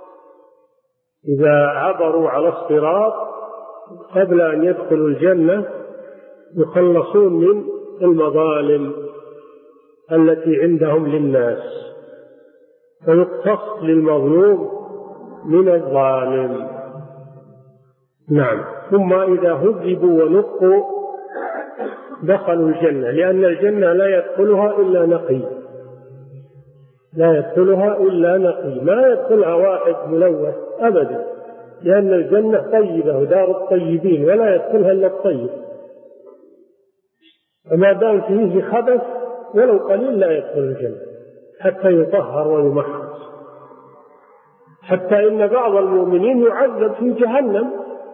إذا عبروا على الصراط قبل أن يدخلوا الجنة يخلصون من المظالم التي عندهم للناس، فيقتص للمظلوم من الظالم. نعم. ثم إذا هذبوا ونقوا دخلوا الجنة، لأن الجنة لا يدخلها إلا نقي، لا يدخلها إلا نقي، ما يدخلها واحد ملوث أبدا، لأن الجنة طيبة ودار الطيبين ولا يدخلها إلا الطيب، فما دام فيه خبث ولو قليل لا يدخل الجنة حتى يطهر ويمحص. حتى إن بعض المؤمنين يعذب في جهنم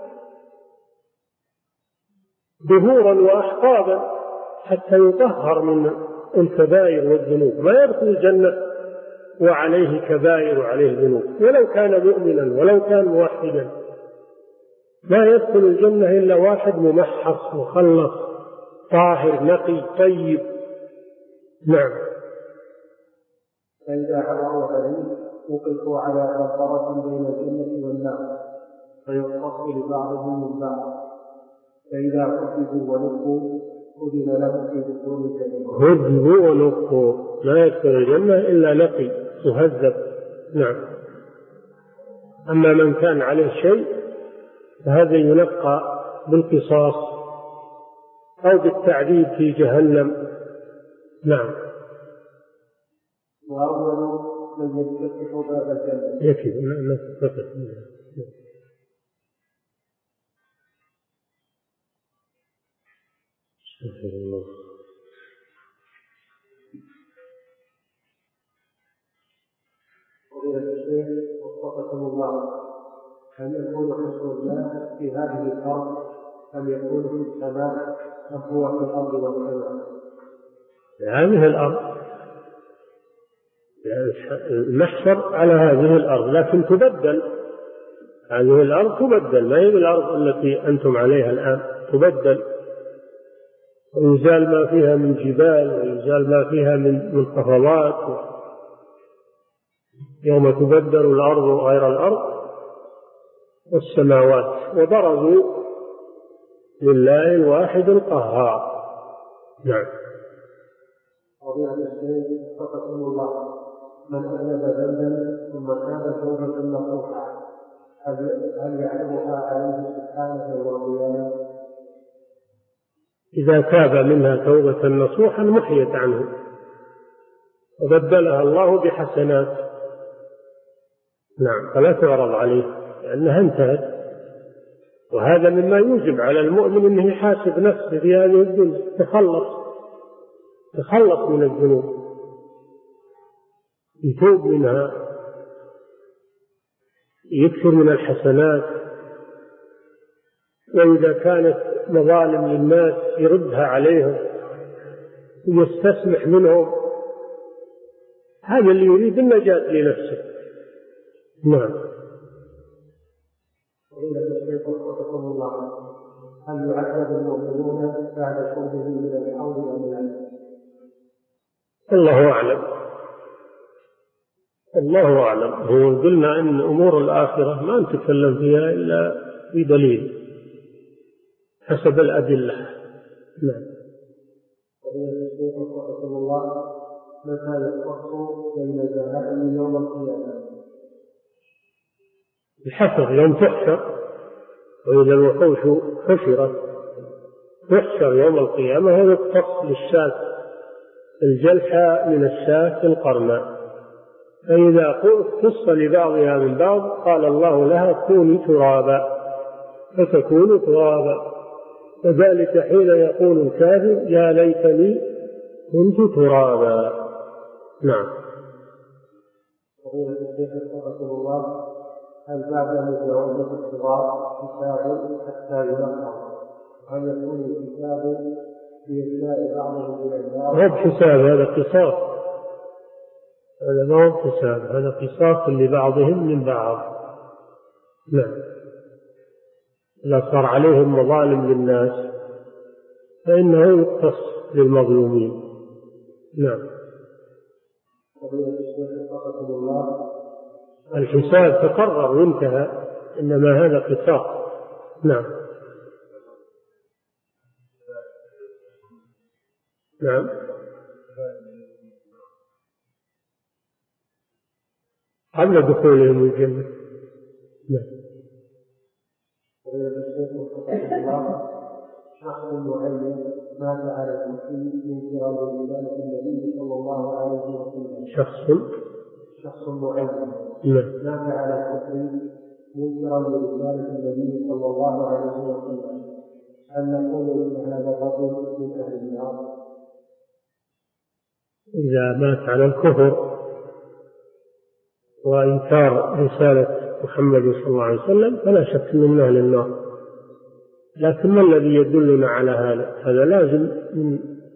ظهورا وأحقابا حتى يطهر من الكبائر والذنوب، ما يدخل الجنة وعليه كبائر وعليه ذنوب ولو كان مؤمنا ولو كان موحدا، ما يدخل الجنة إلا واحد ممحص مخلص طاهر نقي طيب. نعم. فإذا عبروا عليه وقفوا على قنطرة بين الجنة والنار فيقتص لبعضهم من بعض، فإذا هذبوا ونقوا أذن لهم في دخول الجنة. هذبوا ونقوا لا يدخل الجنة إلا نقي مهذب. نعم. أما من كان عليه شيء فهذا ينقى بالقصاص أو بالتعذيب في جهنم. نعم. وأول من يفتح باب الجنة يكفي ما تفتح. استغفر الله. فضيلة الشيخ وفقكم الله، هل يكون حسن الله في هذه الأرض أم يكون في السماء أم هو في الأرض والسماء؟ هذه الأرض المحشر على هذه الأرض، لكن تبدل هذه الأرض تبدل، ما هي الأرض التي أنتم عليها الآن، تبدل ويزال ما فيها من جبال ويزال ما فيها من منخفضات. يوم تبدل الأرض غير الأرض والسماوات وبرزوا لله الواحد القهار. نعم. فضيلة الشيخ وفقكم الله، من أذنب ذنبا ثم تاب توبة نصوحا هل يحرمها عليه سبحانه والقيامة؟ إذا تاب منها توبة نصوحا محيت عنه وبدلها الله بحسنات. نعم، فلا تعرض عليه لأنها انتهت. وهذا مما يوجب على المؤمن أنه يحاسب نفسه في هذه الدنيا، تخلص تخلص من الذنوب، يتوب منها، يكثر من الحسنات، وإذا كانت مظالم للناس يردها عليهم ويستسمح منهم. هذا اللي يريد النجاة لنفسه. نعم. فضيلة الشيخ وفقكم الله، هل يعذب المؤمنون بعد خروجهم من الحوض أم لا؟ الله أعلم، الله أعلم. هو قلنا أن أمور الآخرة ما نتكلم فيها إلا بدليل حسب الأدلة. نعم. فضيلة الشيخ وفقكم الله، متى يختص بين الجهنم يوم القيامة؟ الحشر يوم تحشر، وإذا الوحوش حشرت تحشر يوم القيامة، ويقتص للشاة الجلحة من الشاة القرناء، فإذا اختص لبعضها من بعض قال الله لها كوني ترابا فتكون ترابا، وذلك حين يقول الكافر يا ليتني كنت ترابا. نعم. فضيلة الشيخ وفقكم الله، هل بعد مجاوزة الصراط حساب حتى ينقى؟ هل يكون الحساب بإجزاء بعضهم إلى النار؟ هذا حساب، هذا قصاص، هذا ما هو حساب، هذا قصاص لبعضهم من بعض. نعم. إذا صار عليهم مظالم للناس فإنه يقتص للمظلومين. نعم. فضيلة الشيخ وفقكم الله، الحساب تقرر وانتهى، إنما هذا قصاص. نعم. نعم. قبل دخولهم الجنة. نعم. شخص معين مات على المسلم من قبل رسالة النبي صلى الله عليه وسلم. شخص شخص معين نعم. مات على الكفر منكرا لرسالة النبي صلى الله عليه وسلم، هل نقول إن هذا الرجل من أهل النار؟ إذا مات على الكفر وإنكار رسالة محمد صلى الله عليه وسلم فلا شك أنه من أهل النار، لكن ما الذي يدلنا على هذا؟ هذا لازم من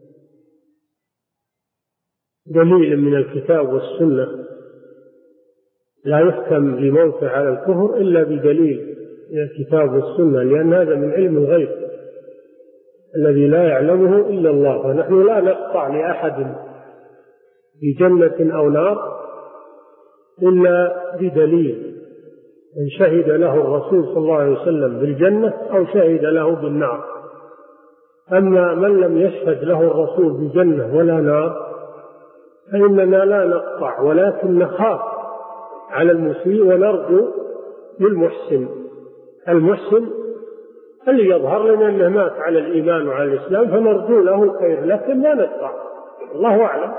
دليل من الكتاب والسنة، لا يحكم بموته على الكفر إلا بدليل من الكتاب والسنة، لأن هذا من علم الغيب الذي لا يعلمه إلا الله، ونحن لا نقطع لأحد في جنة أو نار إلا بدليل، إن شهد له الرسول صلى الله عليه وسلم بالجنة أو شهد له بالنار. أما من لم يشهد له الرسول بجنة ولا نار فإننا لا نقطع، ولكن نخاف على المسيء ونرجو للمحسن. المحسن اللي يظهر لنا أنه مات على الإيمان وعلى الإسلام فنرجو له الخير، لكن لا نقطع، الله أعلم.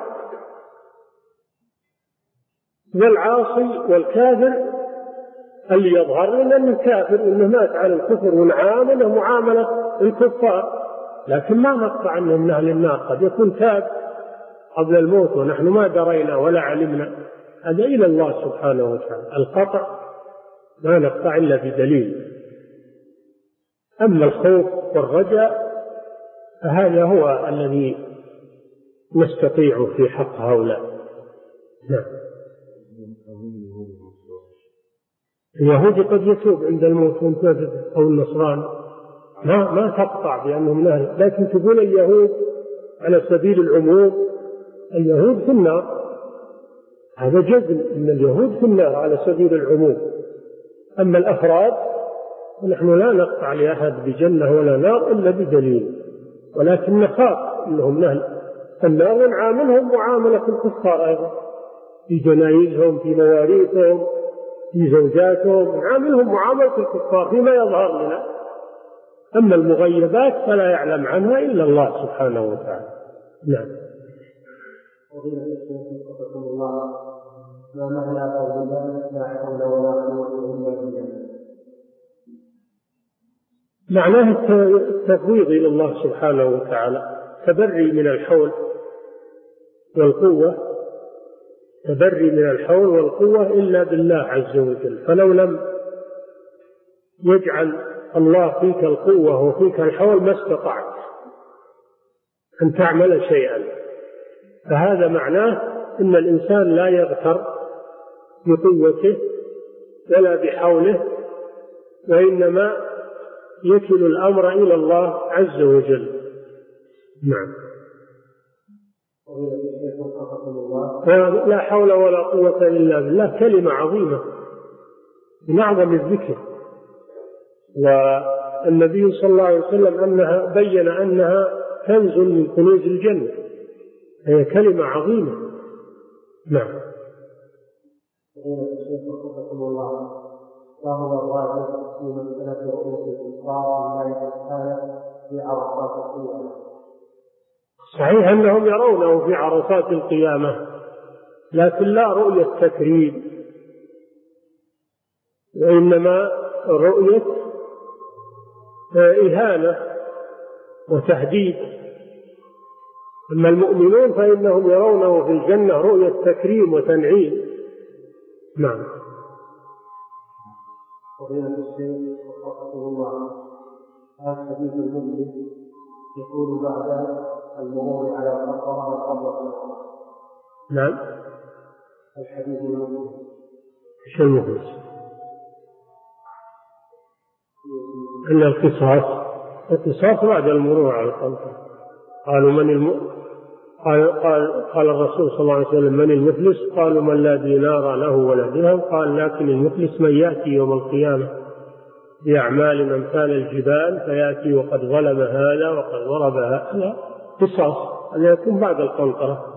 والعاصي والكافر اللي يظهر لنا أنه كافر وأنه مات على الكفر ونعامله معاملة الكفار، لكن ما نقطع أنه من أهل النار، قد يكون تاب قبل الموت ونحن ما درينا ولا علمنا، هذا إلى الله سبحانه وتعالى. القطع ما نقطع إلا بدليل. أما الخوف والرجاء فهذا هو الذي نستطيع في حق هؤلاء. نعم. اليهودي قد يتوب عند الموت أو النصراني، ما ما تقطع بأنهم لا، لكن تقول اليهود على سبيل العموم اليهود في النار، هذا جزم أن اليهود في النار على سبيل العموم. أما الأفراد ونحن لا نقطع لأحد بجنة ولا نار إلا بدليل، ولكن نخاف أنهم نهل النار ونعاملهم معاملة الكفار أيضا في جنايزهم في مواريثهم في زوجاتهم، نعاملهم معاملة الكفار فيما يظهر لنا. أما المغيبات فلا يعلم عنها إلا الله سبحانه وتعالى. نعم. ما معنى قول الله لا حول ولا قوة إلا بالله؟ معناه التفويض إلى الله سبحانه وتعالى، تبري من الحول والقوة، تبري من الحول والقوة إلا بالله عز وجل. فلو لم يجعل الله فيك القوة وفيك الحول ما استطعت أن تعمل شيئا. فهذا معناه أن الإنسان لا يغتر بقوته ولا بحوله، وإنما يكل الأمر إلى الله عز وجل. نعم. لا حول ولا قوة إلا بالله كلمة عظيمة من أعظم الذكر، والنبي صلى الله عليه وسلم أنها بين أنها كنز من كنوز الجنة، هي كلمة عظيمة. نعم. وهو الراجح في مسألة رؤية الكفار لله سبحانه في عرصات القيامة. صحيح أنهم يرونه في عرصات القيامة، لكن لا رؤية تكريم، وإنما رؤية إهانة وتهديد. أما المؤمنون فإنهم يرونه في الجنة رؤية تكريم وتنعيم. نعم. فضيلة الشيخ وفقه الله، هذا حديث المسلم يقول بعد المرور على القصر والقبر. نعم. الحديث المسلم ايش المخلص؟ ان القصاص القصاص بعد المرور على القبر. قالوا من الم... قال قال قال الرسول صلى الله عليه وسلم من المفلس؟ قالوا من لا دينار له ولا درهم. قال لكن المفلس من يأتي يوم القيامة بأعمال أمثال الجبال فيأتي وقد ظلم هذا وقد ضرب هذا. قصاص أن يكون بعد القنطرة.